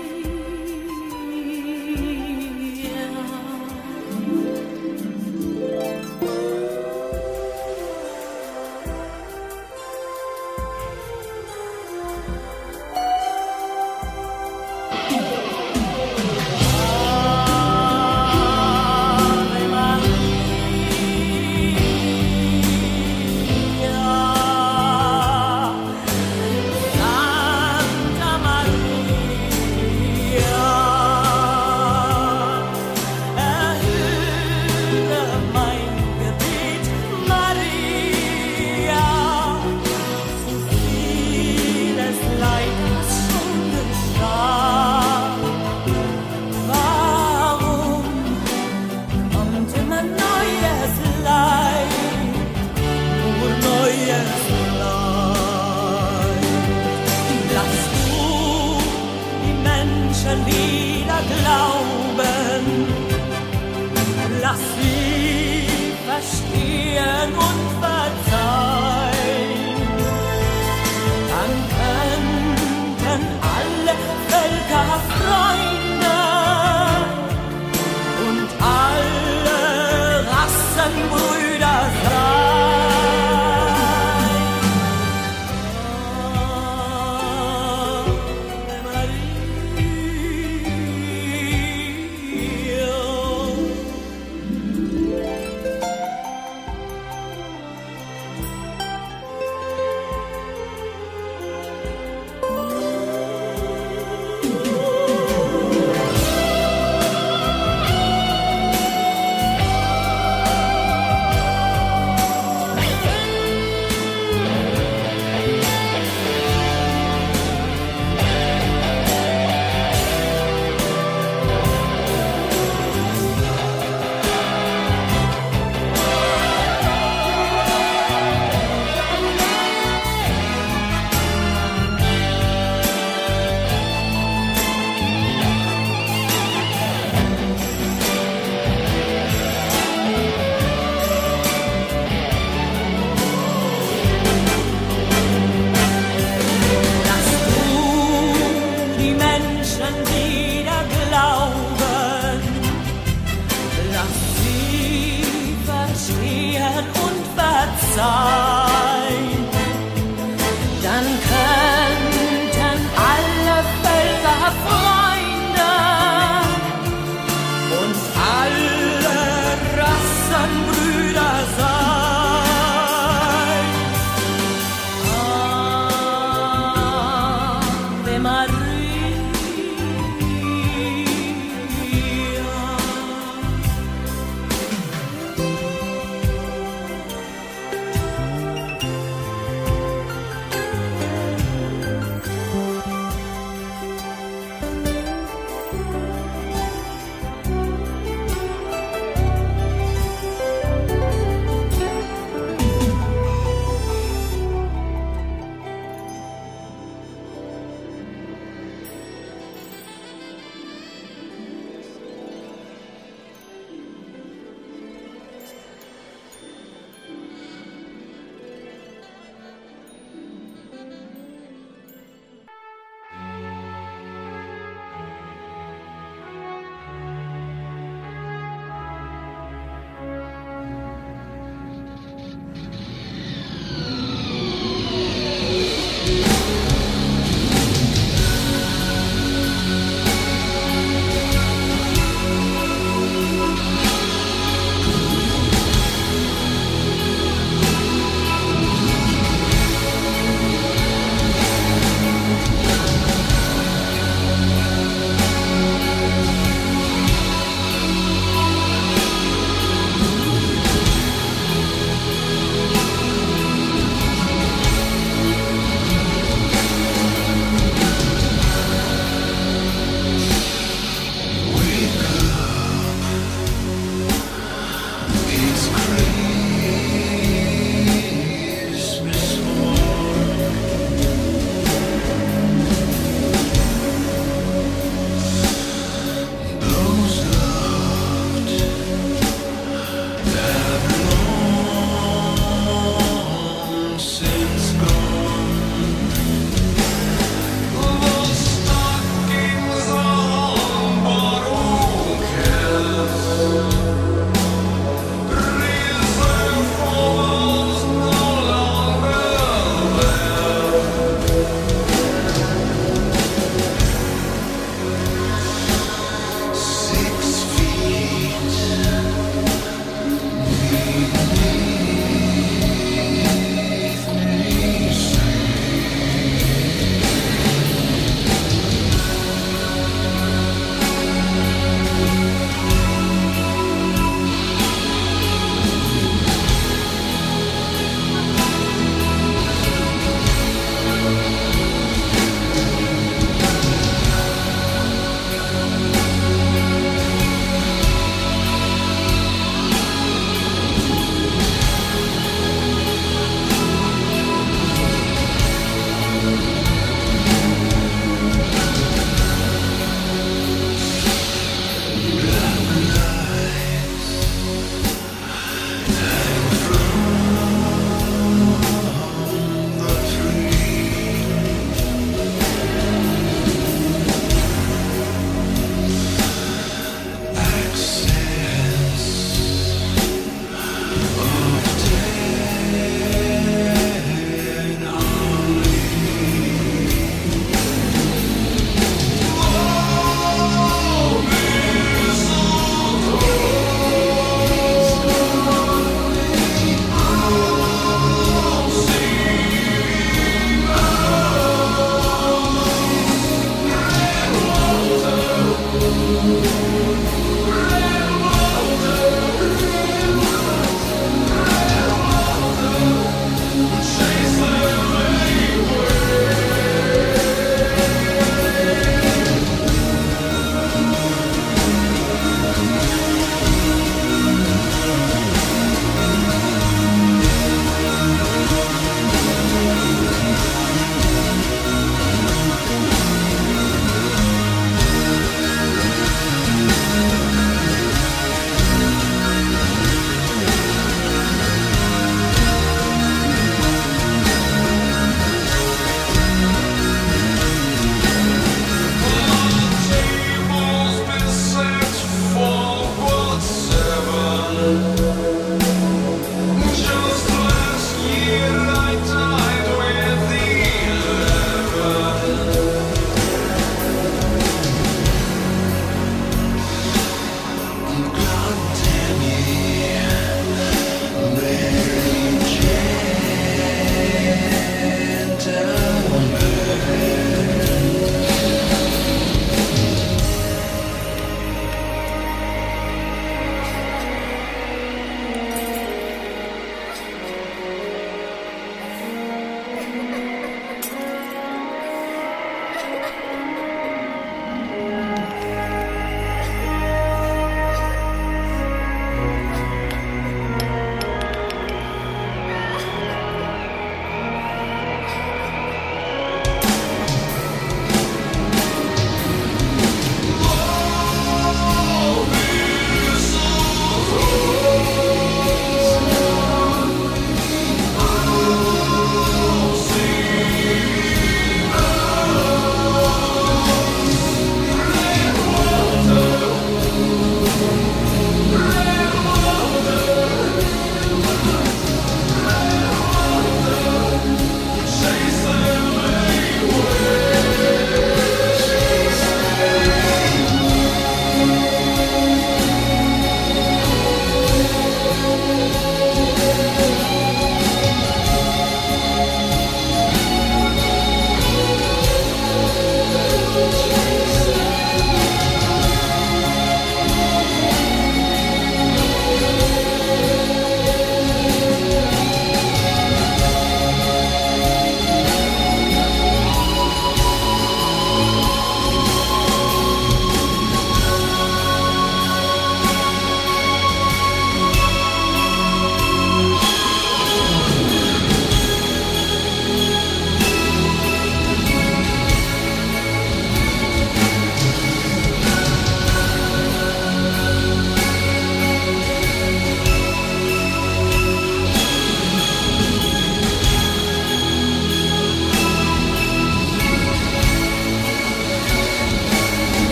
Wieder glauben, lass sie verstehen und verzeihen, dann könnten alle Völker Freunde und alle Rassen Brüder sein. Dann könnten alle Völker Freunde und alle Rassen Brüder sein. Ave Maria.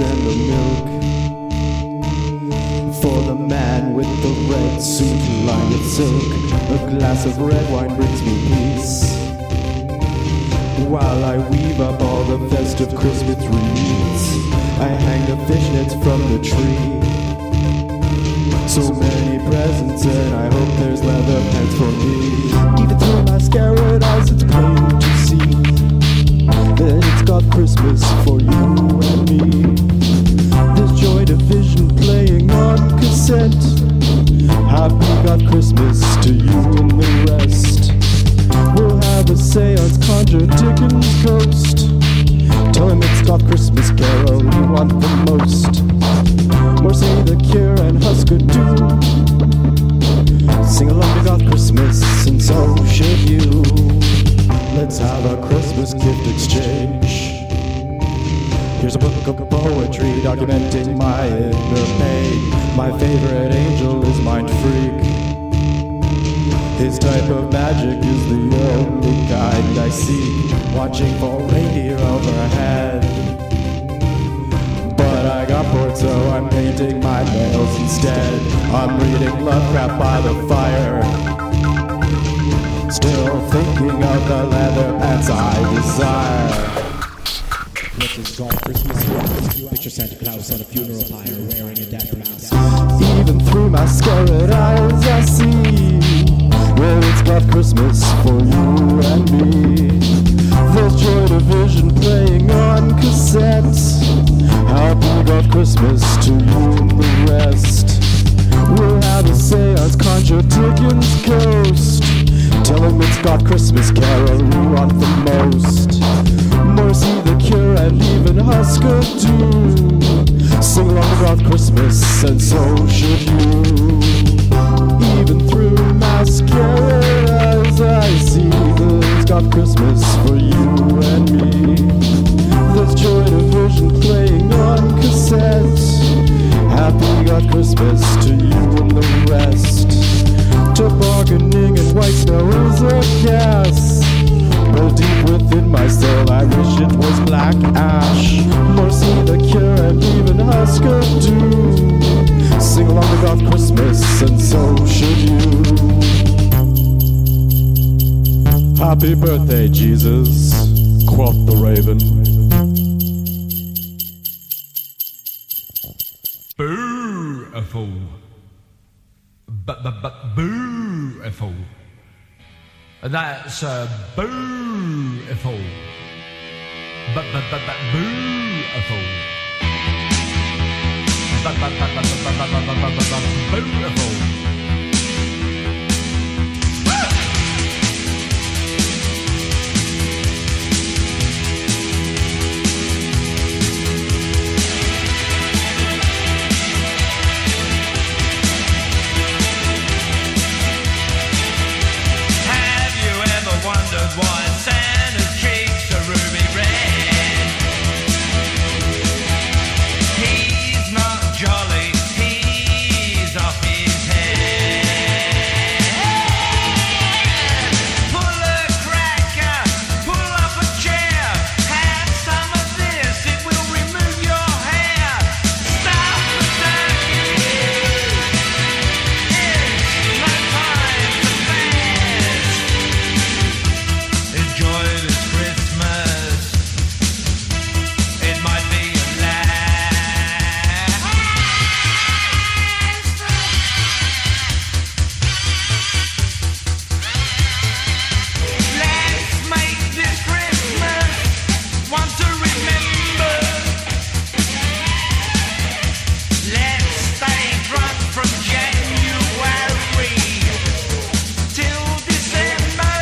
and the milk. For the man with the red suit lined with silk, a glass of red wine brings me peace, while I weave up all the festive Christmas wreaths. I hang the fishnets from the tree. So many presents and I hope there's leather pants for me. Even through my scared eyes it's plain to see that it's got Christmas for you and me. There's Joy Division playing on cassette. Happy got Christmas to you and the rest. We'll have a seance, conjure Dickens' ghost. Tell him it's got Christmas Carol you want the most. Or say the Cure and Husker Du. Sing along to God Christmas, and so should you. Let's have a Christmas gift exchange. Here's a book of poetry documenting my inner pain. My favorite angel is Mind Freak. His type of magic is the only kind I seek. Watching for reindeer overhead. But I got bored so I'm painting my nails instead. I'm reading Lovecraft by the fire. Still thinking of the leather pants I desire. What is God Christmas? Picture Santa Claus on a funeral pyre wearing a dapper mouse. Even through my scared eyes I see where it's got Christmas for you and me. There's Joy Division playing on cassettes. Happy got Christmas to you and the rest. We'll have a seance, conjure Dickens' ghost. Tell him it's got Christmas Carol you want the most. Mercy, the Cure, and even Husker Du. Sing along about Christmas, and so should you. Even through mascara as I see that it's got Christmas for you and me. There's Joy Division playing on cassette. Happy got Christmas to you and the rest. Tobogganing and white snow is a gas. But deep within my soul I wish it was black ash. Mercy, the Cure, and even Husker Du. Sing along to God Christmas, and so should you. Happy birthday, Jesus, quoth the raven. Beautiful. Beautiful. That's beautiful. Beautiful. Beautiful. Why Santa's cheeks are ruby red? He's not jolly, he's off his head. Pull a cracker, pull up a chair. Have some of this, it will remove your hair. Stop the turkey, it's no time to fast. Enjoy this Christmas. It might be a last. Let's make this Christmas one to remember. Let's stay drunk from January till December.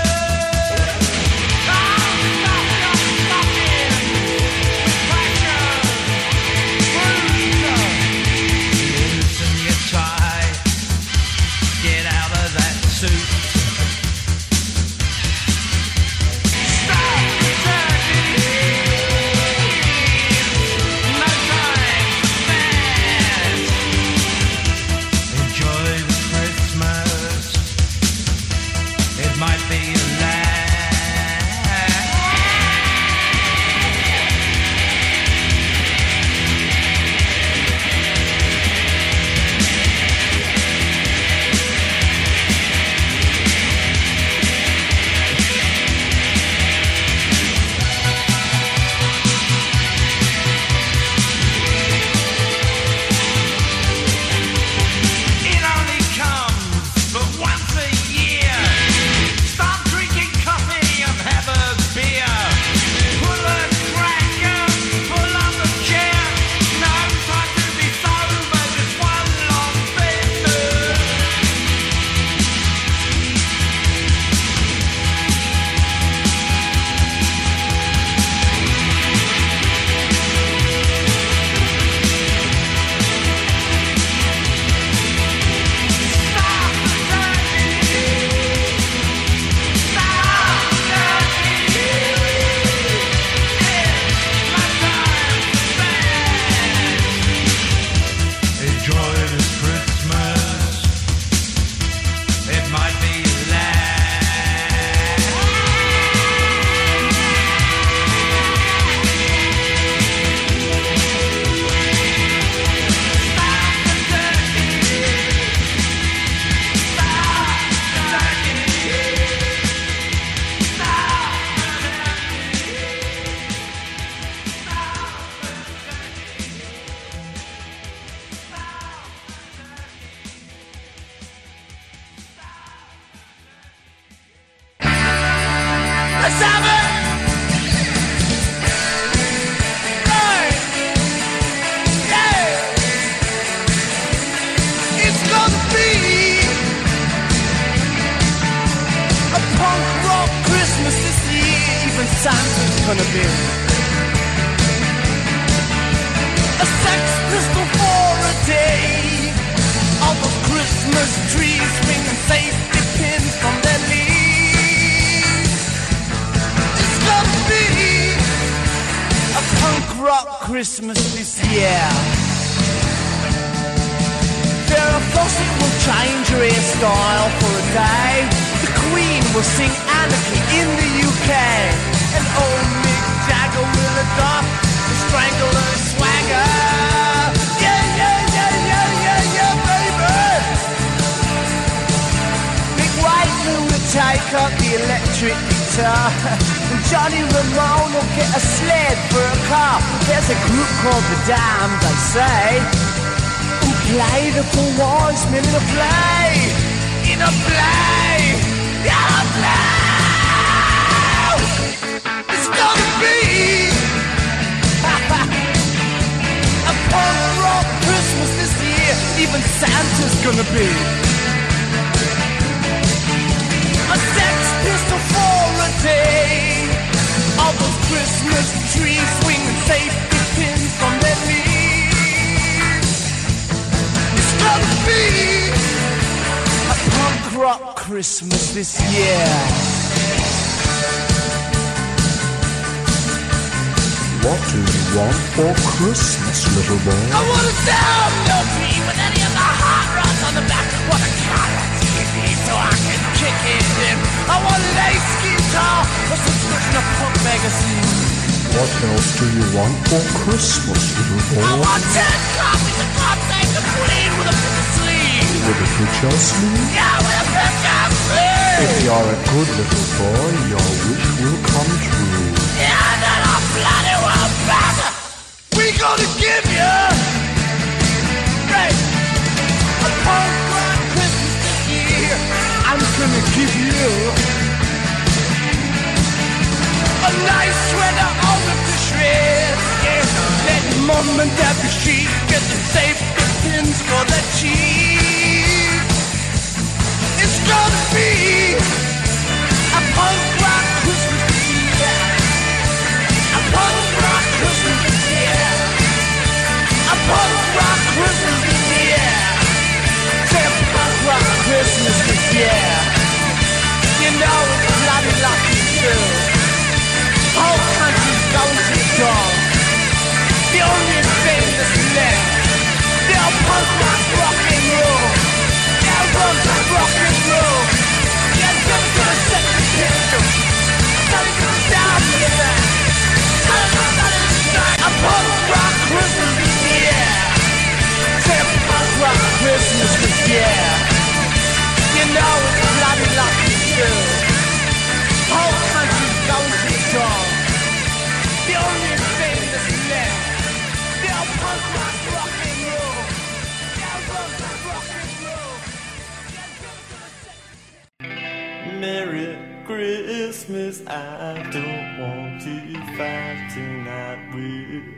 Loosen your tie, get out of that suit. Stop the turkey, no time for that. Enjoy the Christmas, it might be a last. Let's have it! Right! Yeah! It's gonna be a punk rock Christmas this year. Even Santa's gonna be a Sex Pistol for a day. All those Christmas trees swinging safety pins from their leaves. It's gonna be a punk rock Christmas this year. There are folks that will change your hairstyle for a day. The Queen will sing Anarchy in the UK. And old Mick Jagger will adopt the Strangler swagger. Yeah, yeah, yeah, yeah, yeah, yeah, baby. Big White will take up the electric guitar. And Johnny Ramone will get a sled for a car. There's a group called The Damned, they say, who play the Four Wise Men in a play. In a play. In a play. It's gonna be a punk rock Christmas this year. Even Santa's gonna be a Sex Pistol for a day. All those Christmas trees swinging safety pins from their leaves. It's gonna be a punk rock Christmas this year. What do you want for Christmas, little boy? I want a down milk tea with any of the hot rods on the back. Want a color TV so I can kick it in. I want an ace guitar, a subscription of punk magazine. What else do you want for Christmas, little boy? I want 10 copies of God Save the Queen with a picture sleeve. With a picture sleeve? Yeah, with a picture sleeve. If you're a good little boy, your wish will come true. Yeah, then I'll bloody well back. We gonna give you right, a punk rock Christmas this year. I'm gonna give you a nice sweater all with the shreds. Yeah, let Mom and Dad be chic. Get the safety pins for the cheap. It's gonna be a punk rock Christmas this year. A punk rock Christmas this year. A punk rock Christmas this year. Say a punk rock Christmas this year. You know it's bloody lucky too. Whole country's going to the dog. The only thing that's left. They'll punk rock and roll. They'll run rock and roll. Yeah, give it to the second pistol. Tell it to the down to the back. Tell it to the back. A punk rock Christmas this year. Say a punk rock Christmas this year. You know it's bloody lucky too. Whole country's going to the dog. The only thing that's left. They'll punk rock and roll. They'll run rock and roll. Merry Christmas, I don't want to fight tonight with.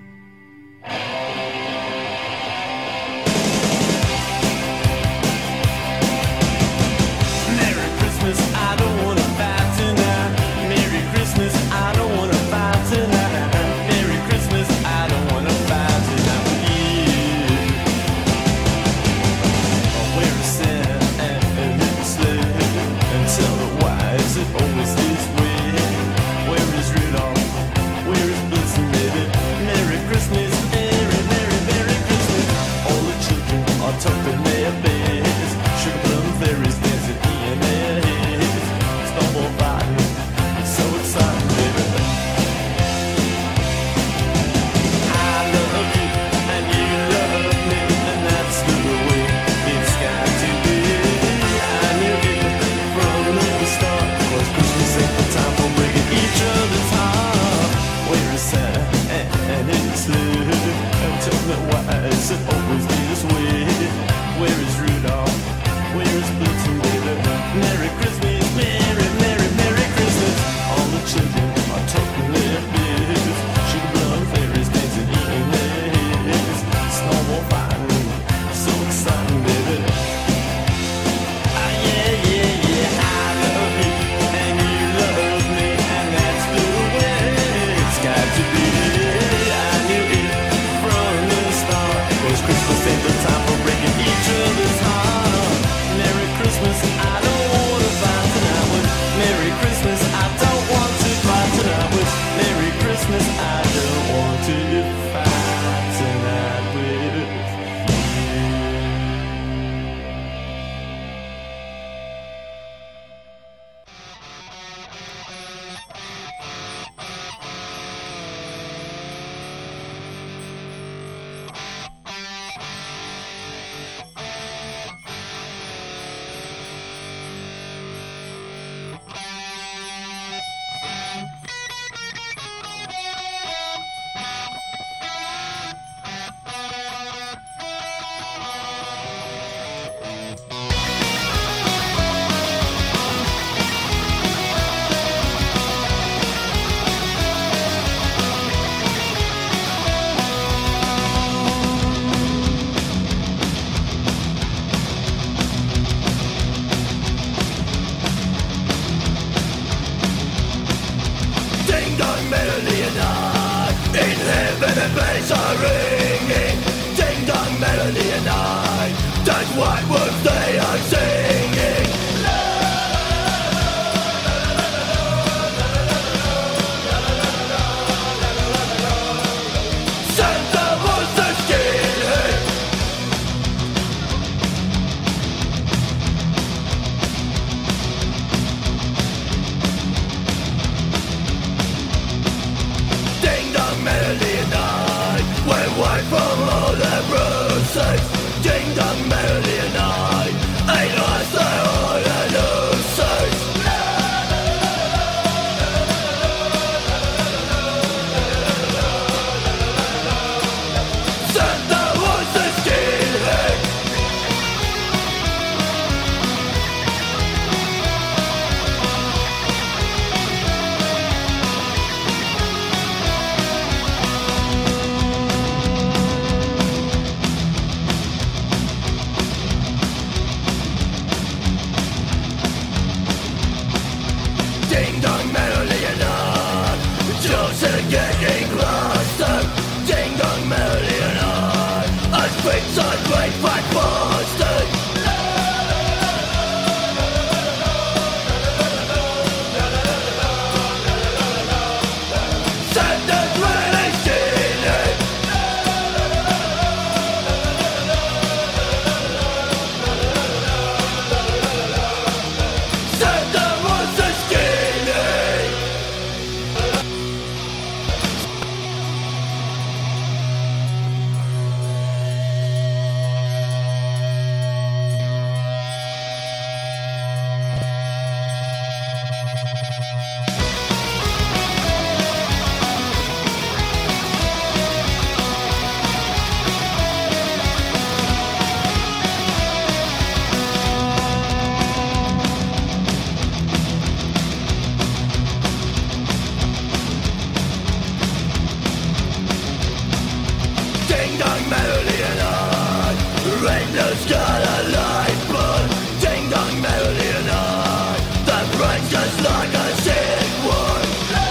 Merry Christmas, I don't want to fight tonight. Merry Christmas, I don't want to fight tonight. Merry Christmas, I don't want to fight tonight with you. Where is Santa and his sled? And tell her why is it always this way? Where is Rudolph? Where is Blitzen, baby? Merry Christmas, Merry, Merry, Merry Christmas. All the children are tucked in their beds. Sugar plum fairies dancing in their heads. Stumble fighting, so exciting, baby. I love you and you love me, and that's the way it's got to be. I knew it from the start, 'cause Christmas ain't the time for breaking each other's heart. Where is Santa and his sled? And tell me why is it always this way? Where is Rudolph? white wolves they are singing. Santa was the skinhead. Ding dong melody night, we're white from all the roses. Ding dong melody night, ain't lost the all the losers. Santa was the skinhead. Ding dong melody night, Joseph getting closer. Ding dong melody night, a streets on great white monsters. Santa's really skinhead. Santa was a skinhead. Ding dong melody night, Rangers got a light burn. Ding dong melody night, the brain's just like a sick one.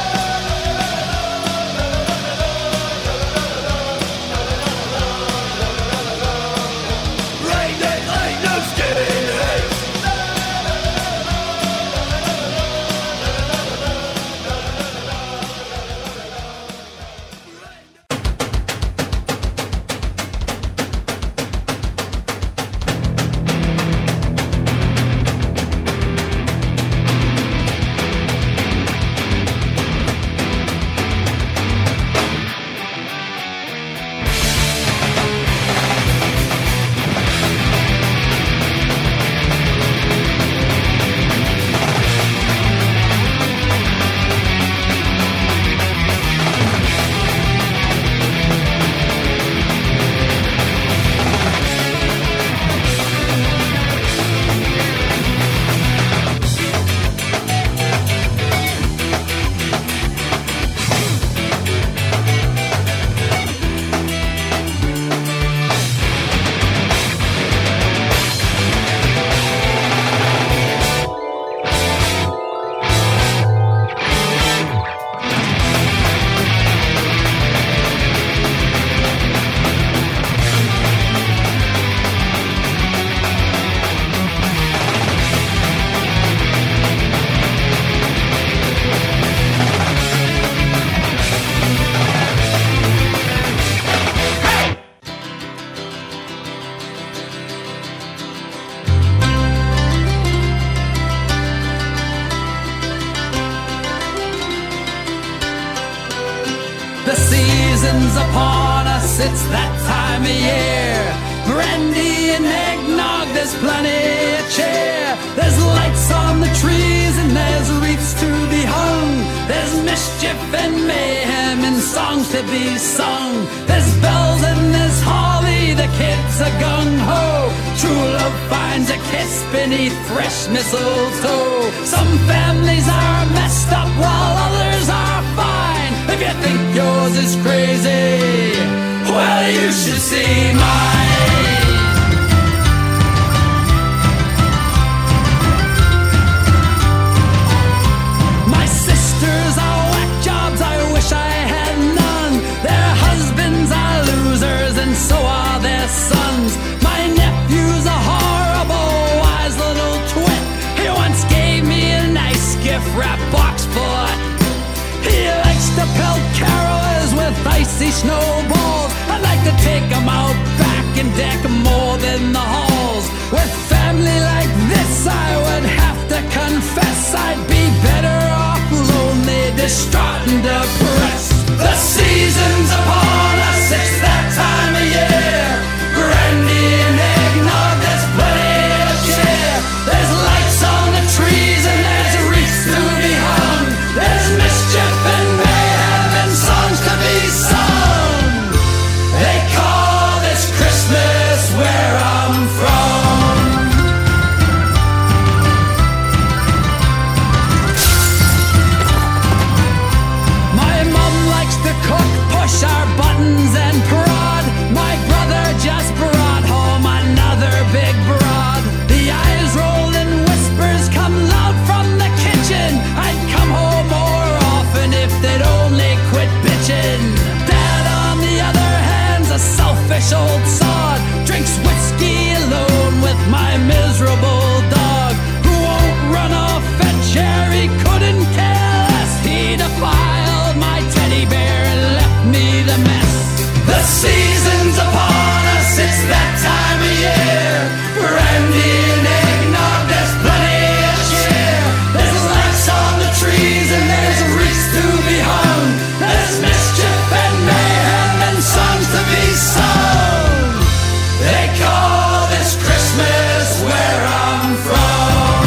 Rangers ain't no skinheads. The season's upon us, it's that time of year. Brandy and eggnog, there's plenty of cheer. There's lights on the trees and there's wreaths to be hung. There's mischief and mayhem and songs to be sung. There's bells and there's holly, the kids are gung-ho. True love finds a kiss beneath fresh mistletoe. Some families are messed up while others are fine. If you think yours is crazy, well, you should see mine. My sisters are whack jobs, I wish I had none. Their husbands are losers and so are their sons. My nephew's a hard snowballs. I'd like to take 'em out back and deck 'em more than the halls. With family like this, I would have to confess I'd be better off lonely, distraught and depressed. The season's upon us, it's that time of year. Brandy and eggnog, there's plenty to share. There's lights on the trees and there's wreaths to be hung. There's mischief and mayhem and songs to be sung. They call this Christmas where I'm from. My mom likes to cook, push our buttons and prod. My brother just brought home another big broad. The eyes roll and whispers come loud from the kitchen. I'd come home more often if they'd only quit bitching. Dad, on the other hand's a selfish old sod. Drinks whiskey alone with my miserable dog, who won't run off at Jerry, couldn't care less. He defiled my teddy bear and left me the mess. The season's upon us, it's that time of year. Brandy and eggnog, there's plenty to share. There's lights on the trees and there's wreaths to be hung. There's mischief and mayhem and songs to be sung. They call this Christmas where I'm from.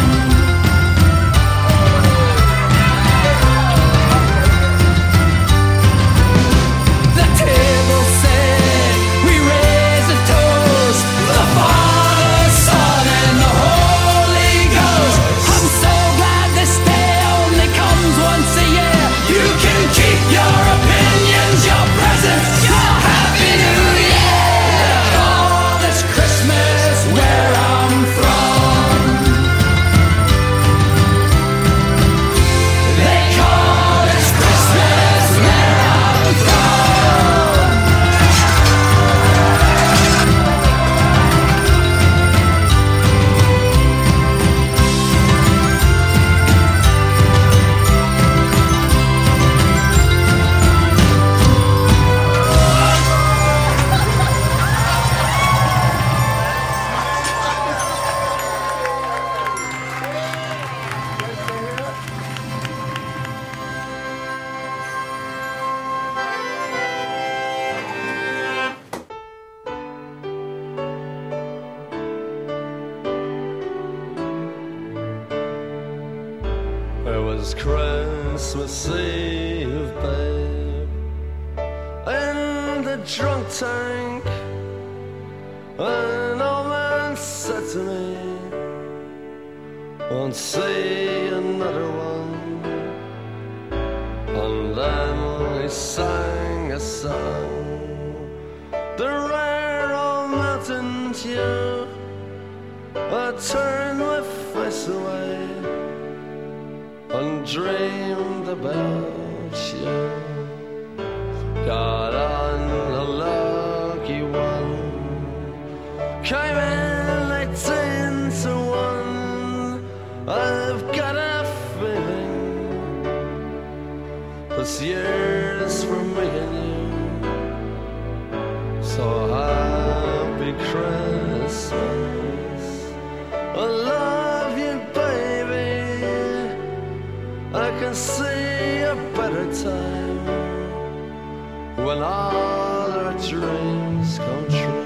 The table set, we raise a toast. The Father, Son, and the Holy Ghost. I'm so glad this day only comes once a year. You can keep your opinions, your presents, your Happy New Year. They call this Christmas where I'm from. They call this Christmas where I'm from. It was Christmas Eve, babe, in the drunk tank. An old man said to me, won't see another one. And then he sang a song, the rare old mountain dew. I turned my face away and dreamed about you. Got on a lucky one, came in 18 to 1. I've got a feeling this year's for me and you. So happy Christmas, I love you, baby. I can see a better time when all our dreams come true.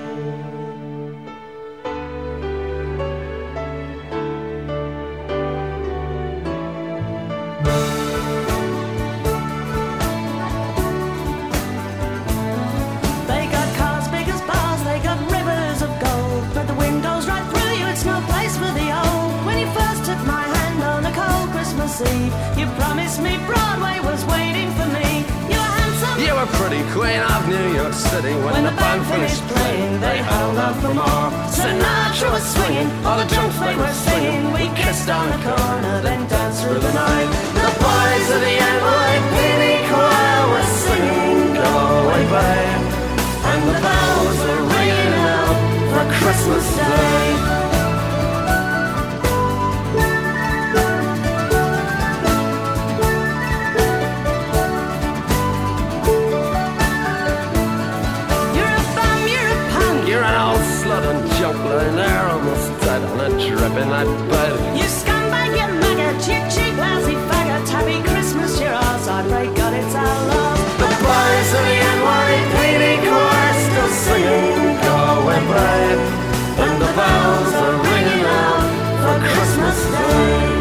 They got cars big as bars, they got rivers of gold, but the windows right through you, it's no place for the old. When you first took my hand on a cold Christmas Eve, you promised me Broadway was waiting for me. You were handsome, You were pretty queen of New York City. When the band finished playing, they held out for more. Sinatra was swinging, all the drunks they were singing. We kissed on the corner, then danced through the night. The boys of the NYPD choir were singing, go away, babe. And the bells were ringing out for Christmas Day. on a trip in that bed. You scumbag, you maggot, cheap, cheap, lousy faggot. Happy Christmas, you're ours. I pray God it's our love. The boys of the NYPD choir still singing Galway Bride, and the bells are ringing out for Christmas Day.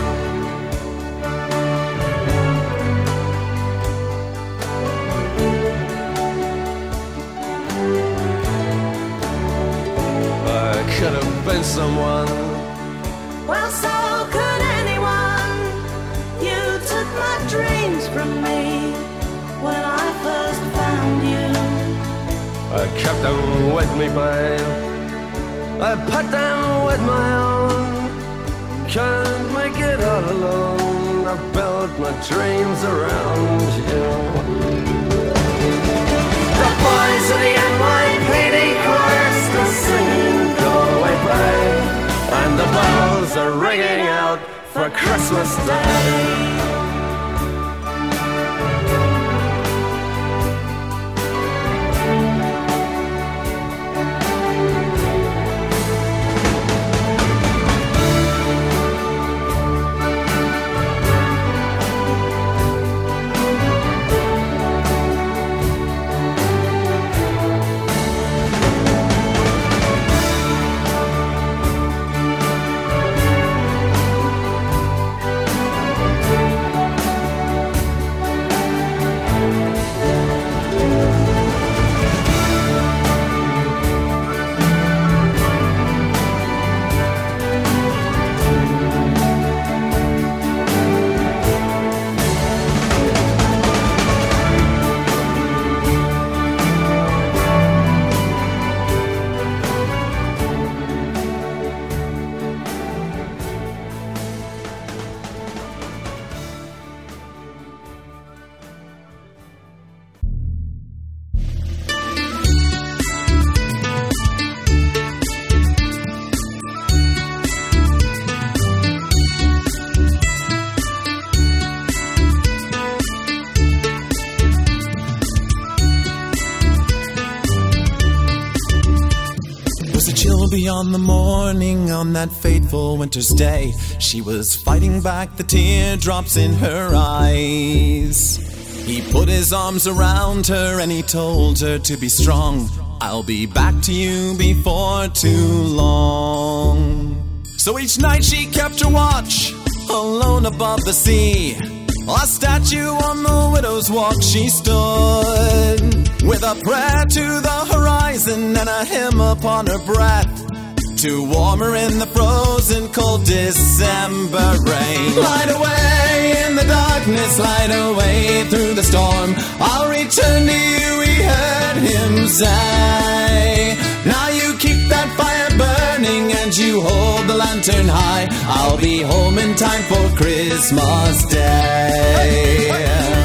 Could have been someone. Well, so could anyone. You took my dreams from me when I first found you. I kept them with me, babe. I put them with my own. Can't make it all alone. I built my dreams around you. The boys of the NYPD choir still singing Galway Bride, and the bells are ringing out for Christmas Day. Beyond the morning on that fateful winter's day, she was fighting back the teardrops in her eyes. He put his arms around her and he told her to be strong. I'll be back to you before too long. So each night she kept her watch, alone above the sea. A statue on the widow's walk she stood, with a prayer to the horizon and a hymn upon her breath, to warm her in the frozen cold December rain. Light away in the darkness, light away through the storm. I'll return to you, we heard him say. Now you keep that fire burning and you hold the lantern high. I'll be home in time for Christmas Day.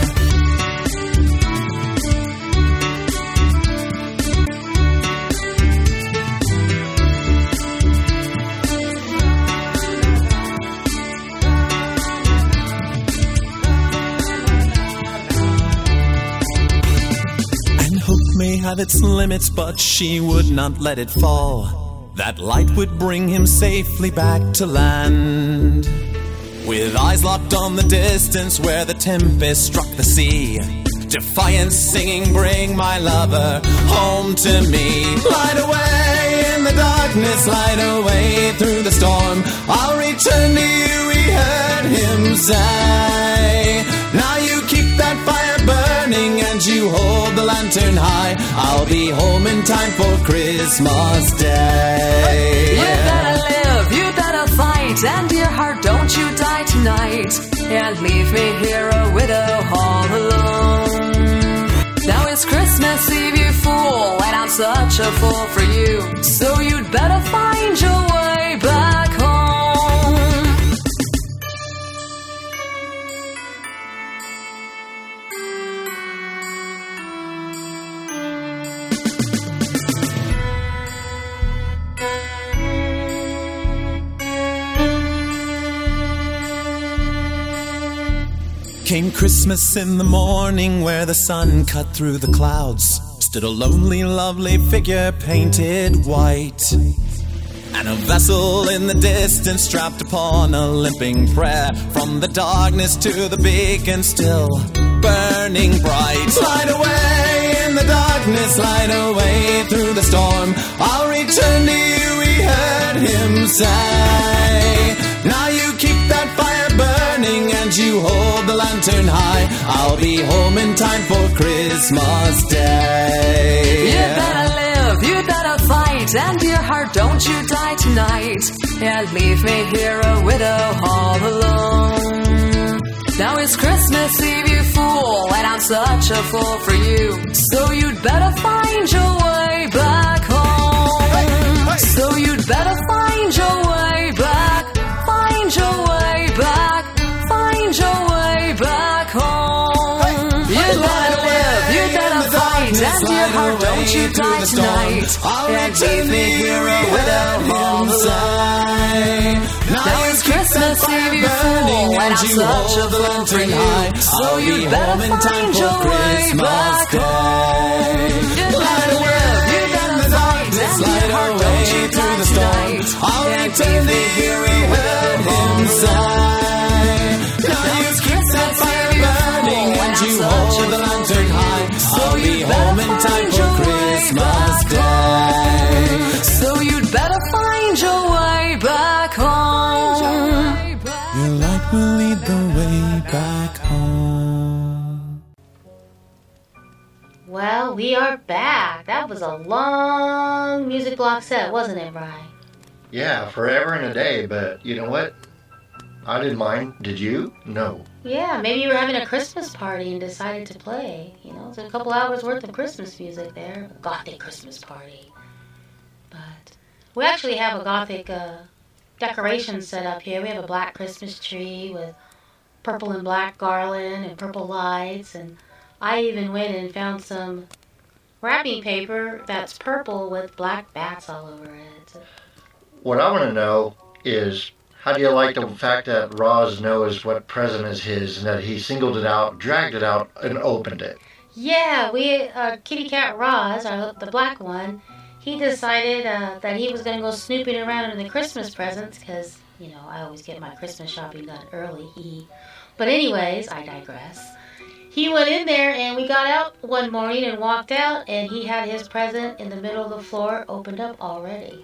May have its limits, but she would not let it fall. That light would bring him safely back to land. With eyes locked on the distance where the tempest struck the sea, defiant singing, bring my lover home to me. Light away in the darkness, light away through the storm. I'll return to you, we heard him say. Now you keep that fire burning and you hold the lantern high. I'll be home in time for Christmas Day. You gotta live, you gotta fight, and dear heart, don't you die tonight, and leave me here a widow all alone. Now it's Christmas Eve, you fool, and I'm such a fool for you, so you'd better find your way back home. Came Christmas in the morning where the sun cut through the clouds. Stood a lonely, lovely figure painted white. And a vessel in the distance strapped upon a limping prayer. From the darkness to the beacon still burning bright. Slide away in the darkness, slide away through the storm. I'll return to you, we heard him say. Now you keep that fire burning and you hold the lantern high. I'll be home in time for Christmas Day. You better live, you better fight, and dear heart, don't you die tonight, and leave me here a widow all alone. Now it's Christmas Eve, you fool, and I'm such a fool for you. So you'd better find your way back home. So you'd better find your way back, find your way back, find your way back home. You better live, you better fight, and dear heart, don't you die tonight, and leave me here a widow all alone. Now it's Christmas Eve, you fool, and I'm such a fool for you. So you better find your way back home. You better live, you better fight, and dear heart, don't you die tonight, and leave me here a widow inside. Now it's Christmas Eve, you fool, and you hold the lantern high. So be home in time for Christmas Day. So you'd better find your way back home. Your light will lead the way back home. Well, we are back. That was a long music block set, wasn't it, Brian? Yeah, forever and a day, but you know what? I didn't mind. Did you? No. Yeah, maybe you were having a Christmas party and decided to play. You know, it's a couple hours worth of Christmas music there. A Gothic Christmas party. But we actually have a Gothic decoration set up here. We have a black Christmas tree with purple and black garland and purple lights. And I even went and found some wrapping paper that's purple with black bats all over it. What I want to know is, how do you like the fact that Roz knows what present is his and that he singled it out, dragged it out, and opened it? Yeah, Kitty Cat Roz, the black one, he decided that he was going to go snooping around in the Christmas presents because, you know, I always get my Christmas shopping done early. But anyways, I digress. He went in there and we got out one morning and walked out and he had his present in the middle of the floor opened up already.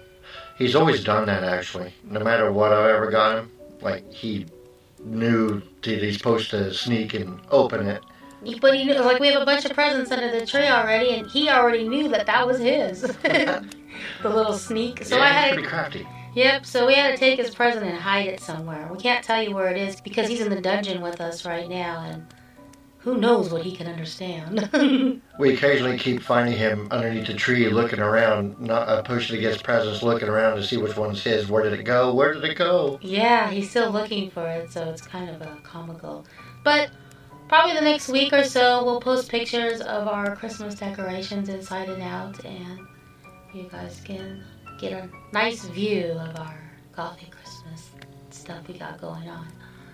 He's always done that, actually. No matter what I ever got him, like, he knew that he's supposed to sneak and open it. But he knew, like, we have a bunch of presents under the tree already, and he already knew that was his. The little sneak. So yeah, he's pretty crafty. Yep, so we had to take his present and hide it somewhere. We can't tell you where it is because he's in the dungeon with us right now, and who knows what he can understand. We occasionally keep finding him underneath the tree looking around, not pushing against presents, looking around to see which one's his. Where did it go? Where did it go? Yeah, he's still looking for it, so it's kind of comical. But probably the next week or so, we'll post pictures of our Christmas decorations inside and out, and you guys can get a nice view of our Gothic Christmas stuff we got going on.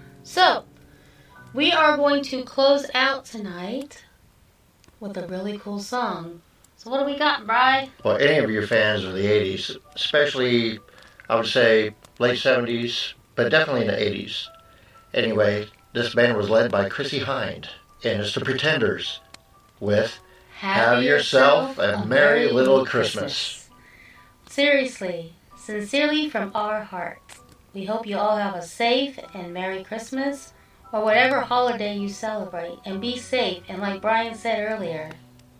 So, we are going to close out tonight with a really cool song. So what do we got, Bri? Well, any of your fans of the 80s, especially, I would say, late 70s, but definitely in the 80s. Anyway, this band was led by Chrissie Hynde, and it's the Pretenders with Have Yourself a Merry Little Christmas. Seriously, sincerely from our hearts, we hope you all have a safe and Merry Christmas, or whatever holiday you celebrate, and be safe. And like Brian said earlier,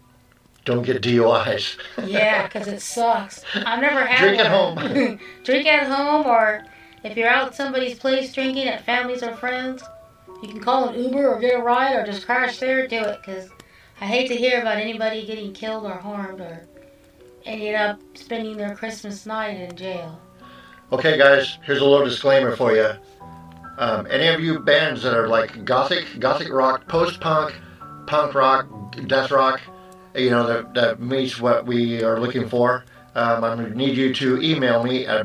don't get DUIs. Yeah, because it sucks. I've never had Drink one. at home. Drink at home, or if you're out at somebody's place drinking at families or friends, you can call an Uber or get a ride or just crash there. Do it, because I hate to hear about anybody getting killed or harmed or ending up spending their Christmas night in jail. Okay, guys, here's a little disclaimer for you. Any of you bands that are like gothic rock, post-punk, punk rock, death rock, you know, that meets what we are looking for, I'm going to need you to email me at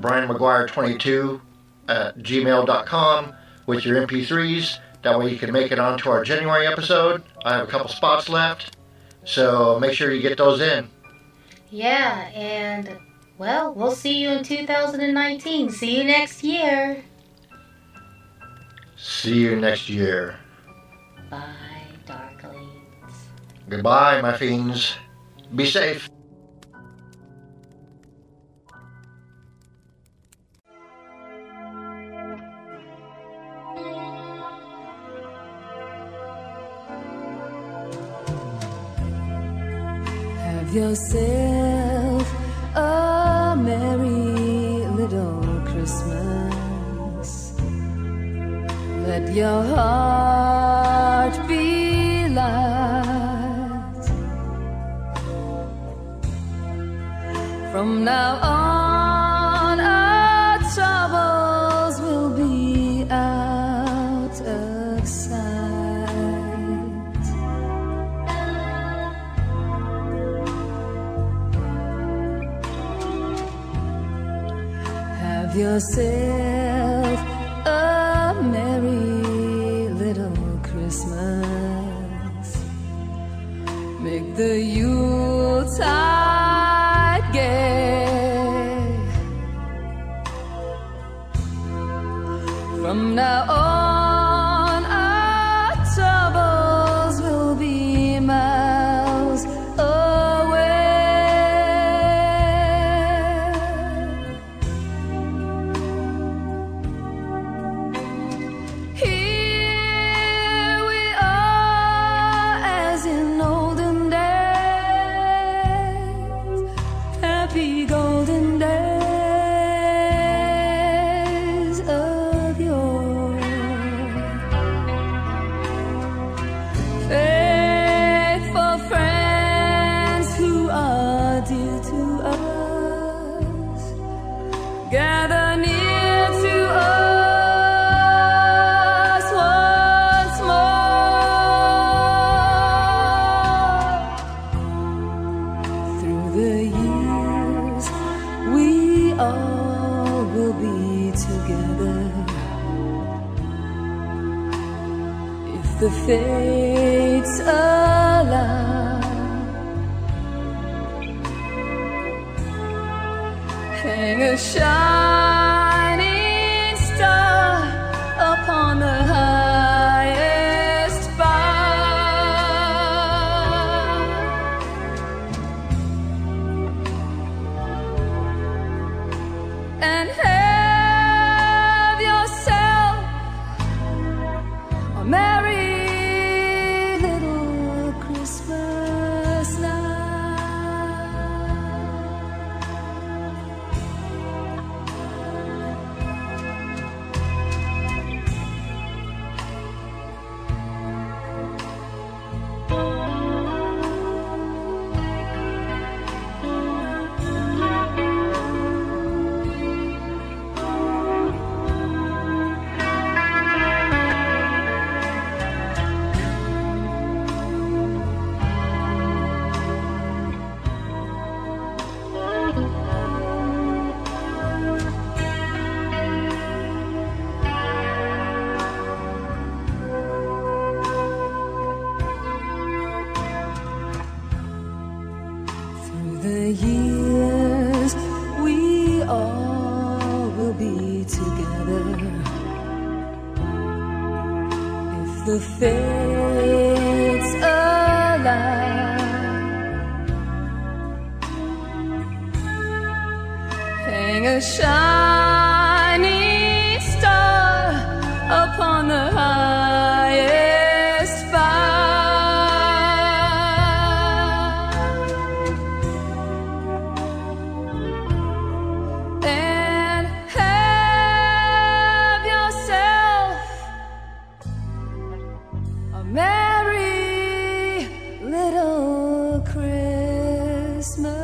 brianmcguire22@gmail.com with your MP3s. That way you can make it onto our January episode. I have a couple spots left, so make sure you get those in. Yeah, and Well, we'll see you in 2019. See you next year. See you next year. Bye, Darklings. Goodbye, my fiends. Be safe. Have yourself a merry little Christmas. Let your heart be light. From now on, our troubles will be out of sight. Have yourself a merry little Christmas. Make the Yuletide gay. From now on, our troubles will be miles away. Here we are as in olden days, happy golden days of yore. Faithful friends who are dear to us, gather near to us once more. Through the years, we all will be together. If the fates allow, hang a shining star upon the highest bough, and have yourself a merry little Christmas night. Through the years, we all will be together. If the fates allow, hang a shining star upon the highest bough, and have yourself a merry little Christmas.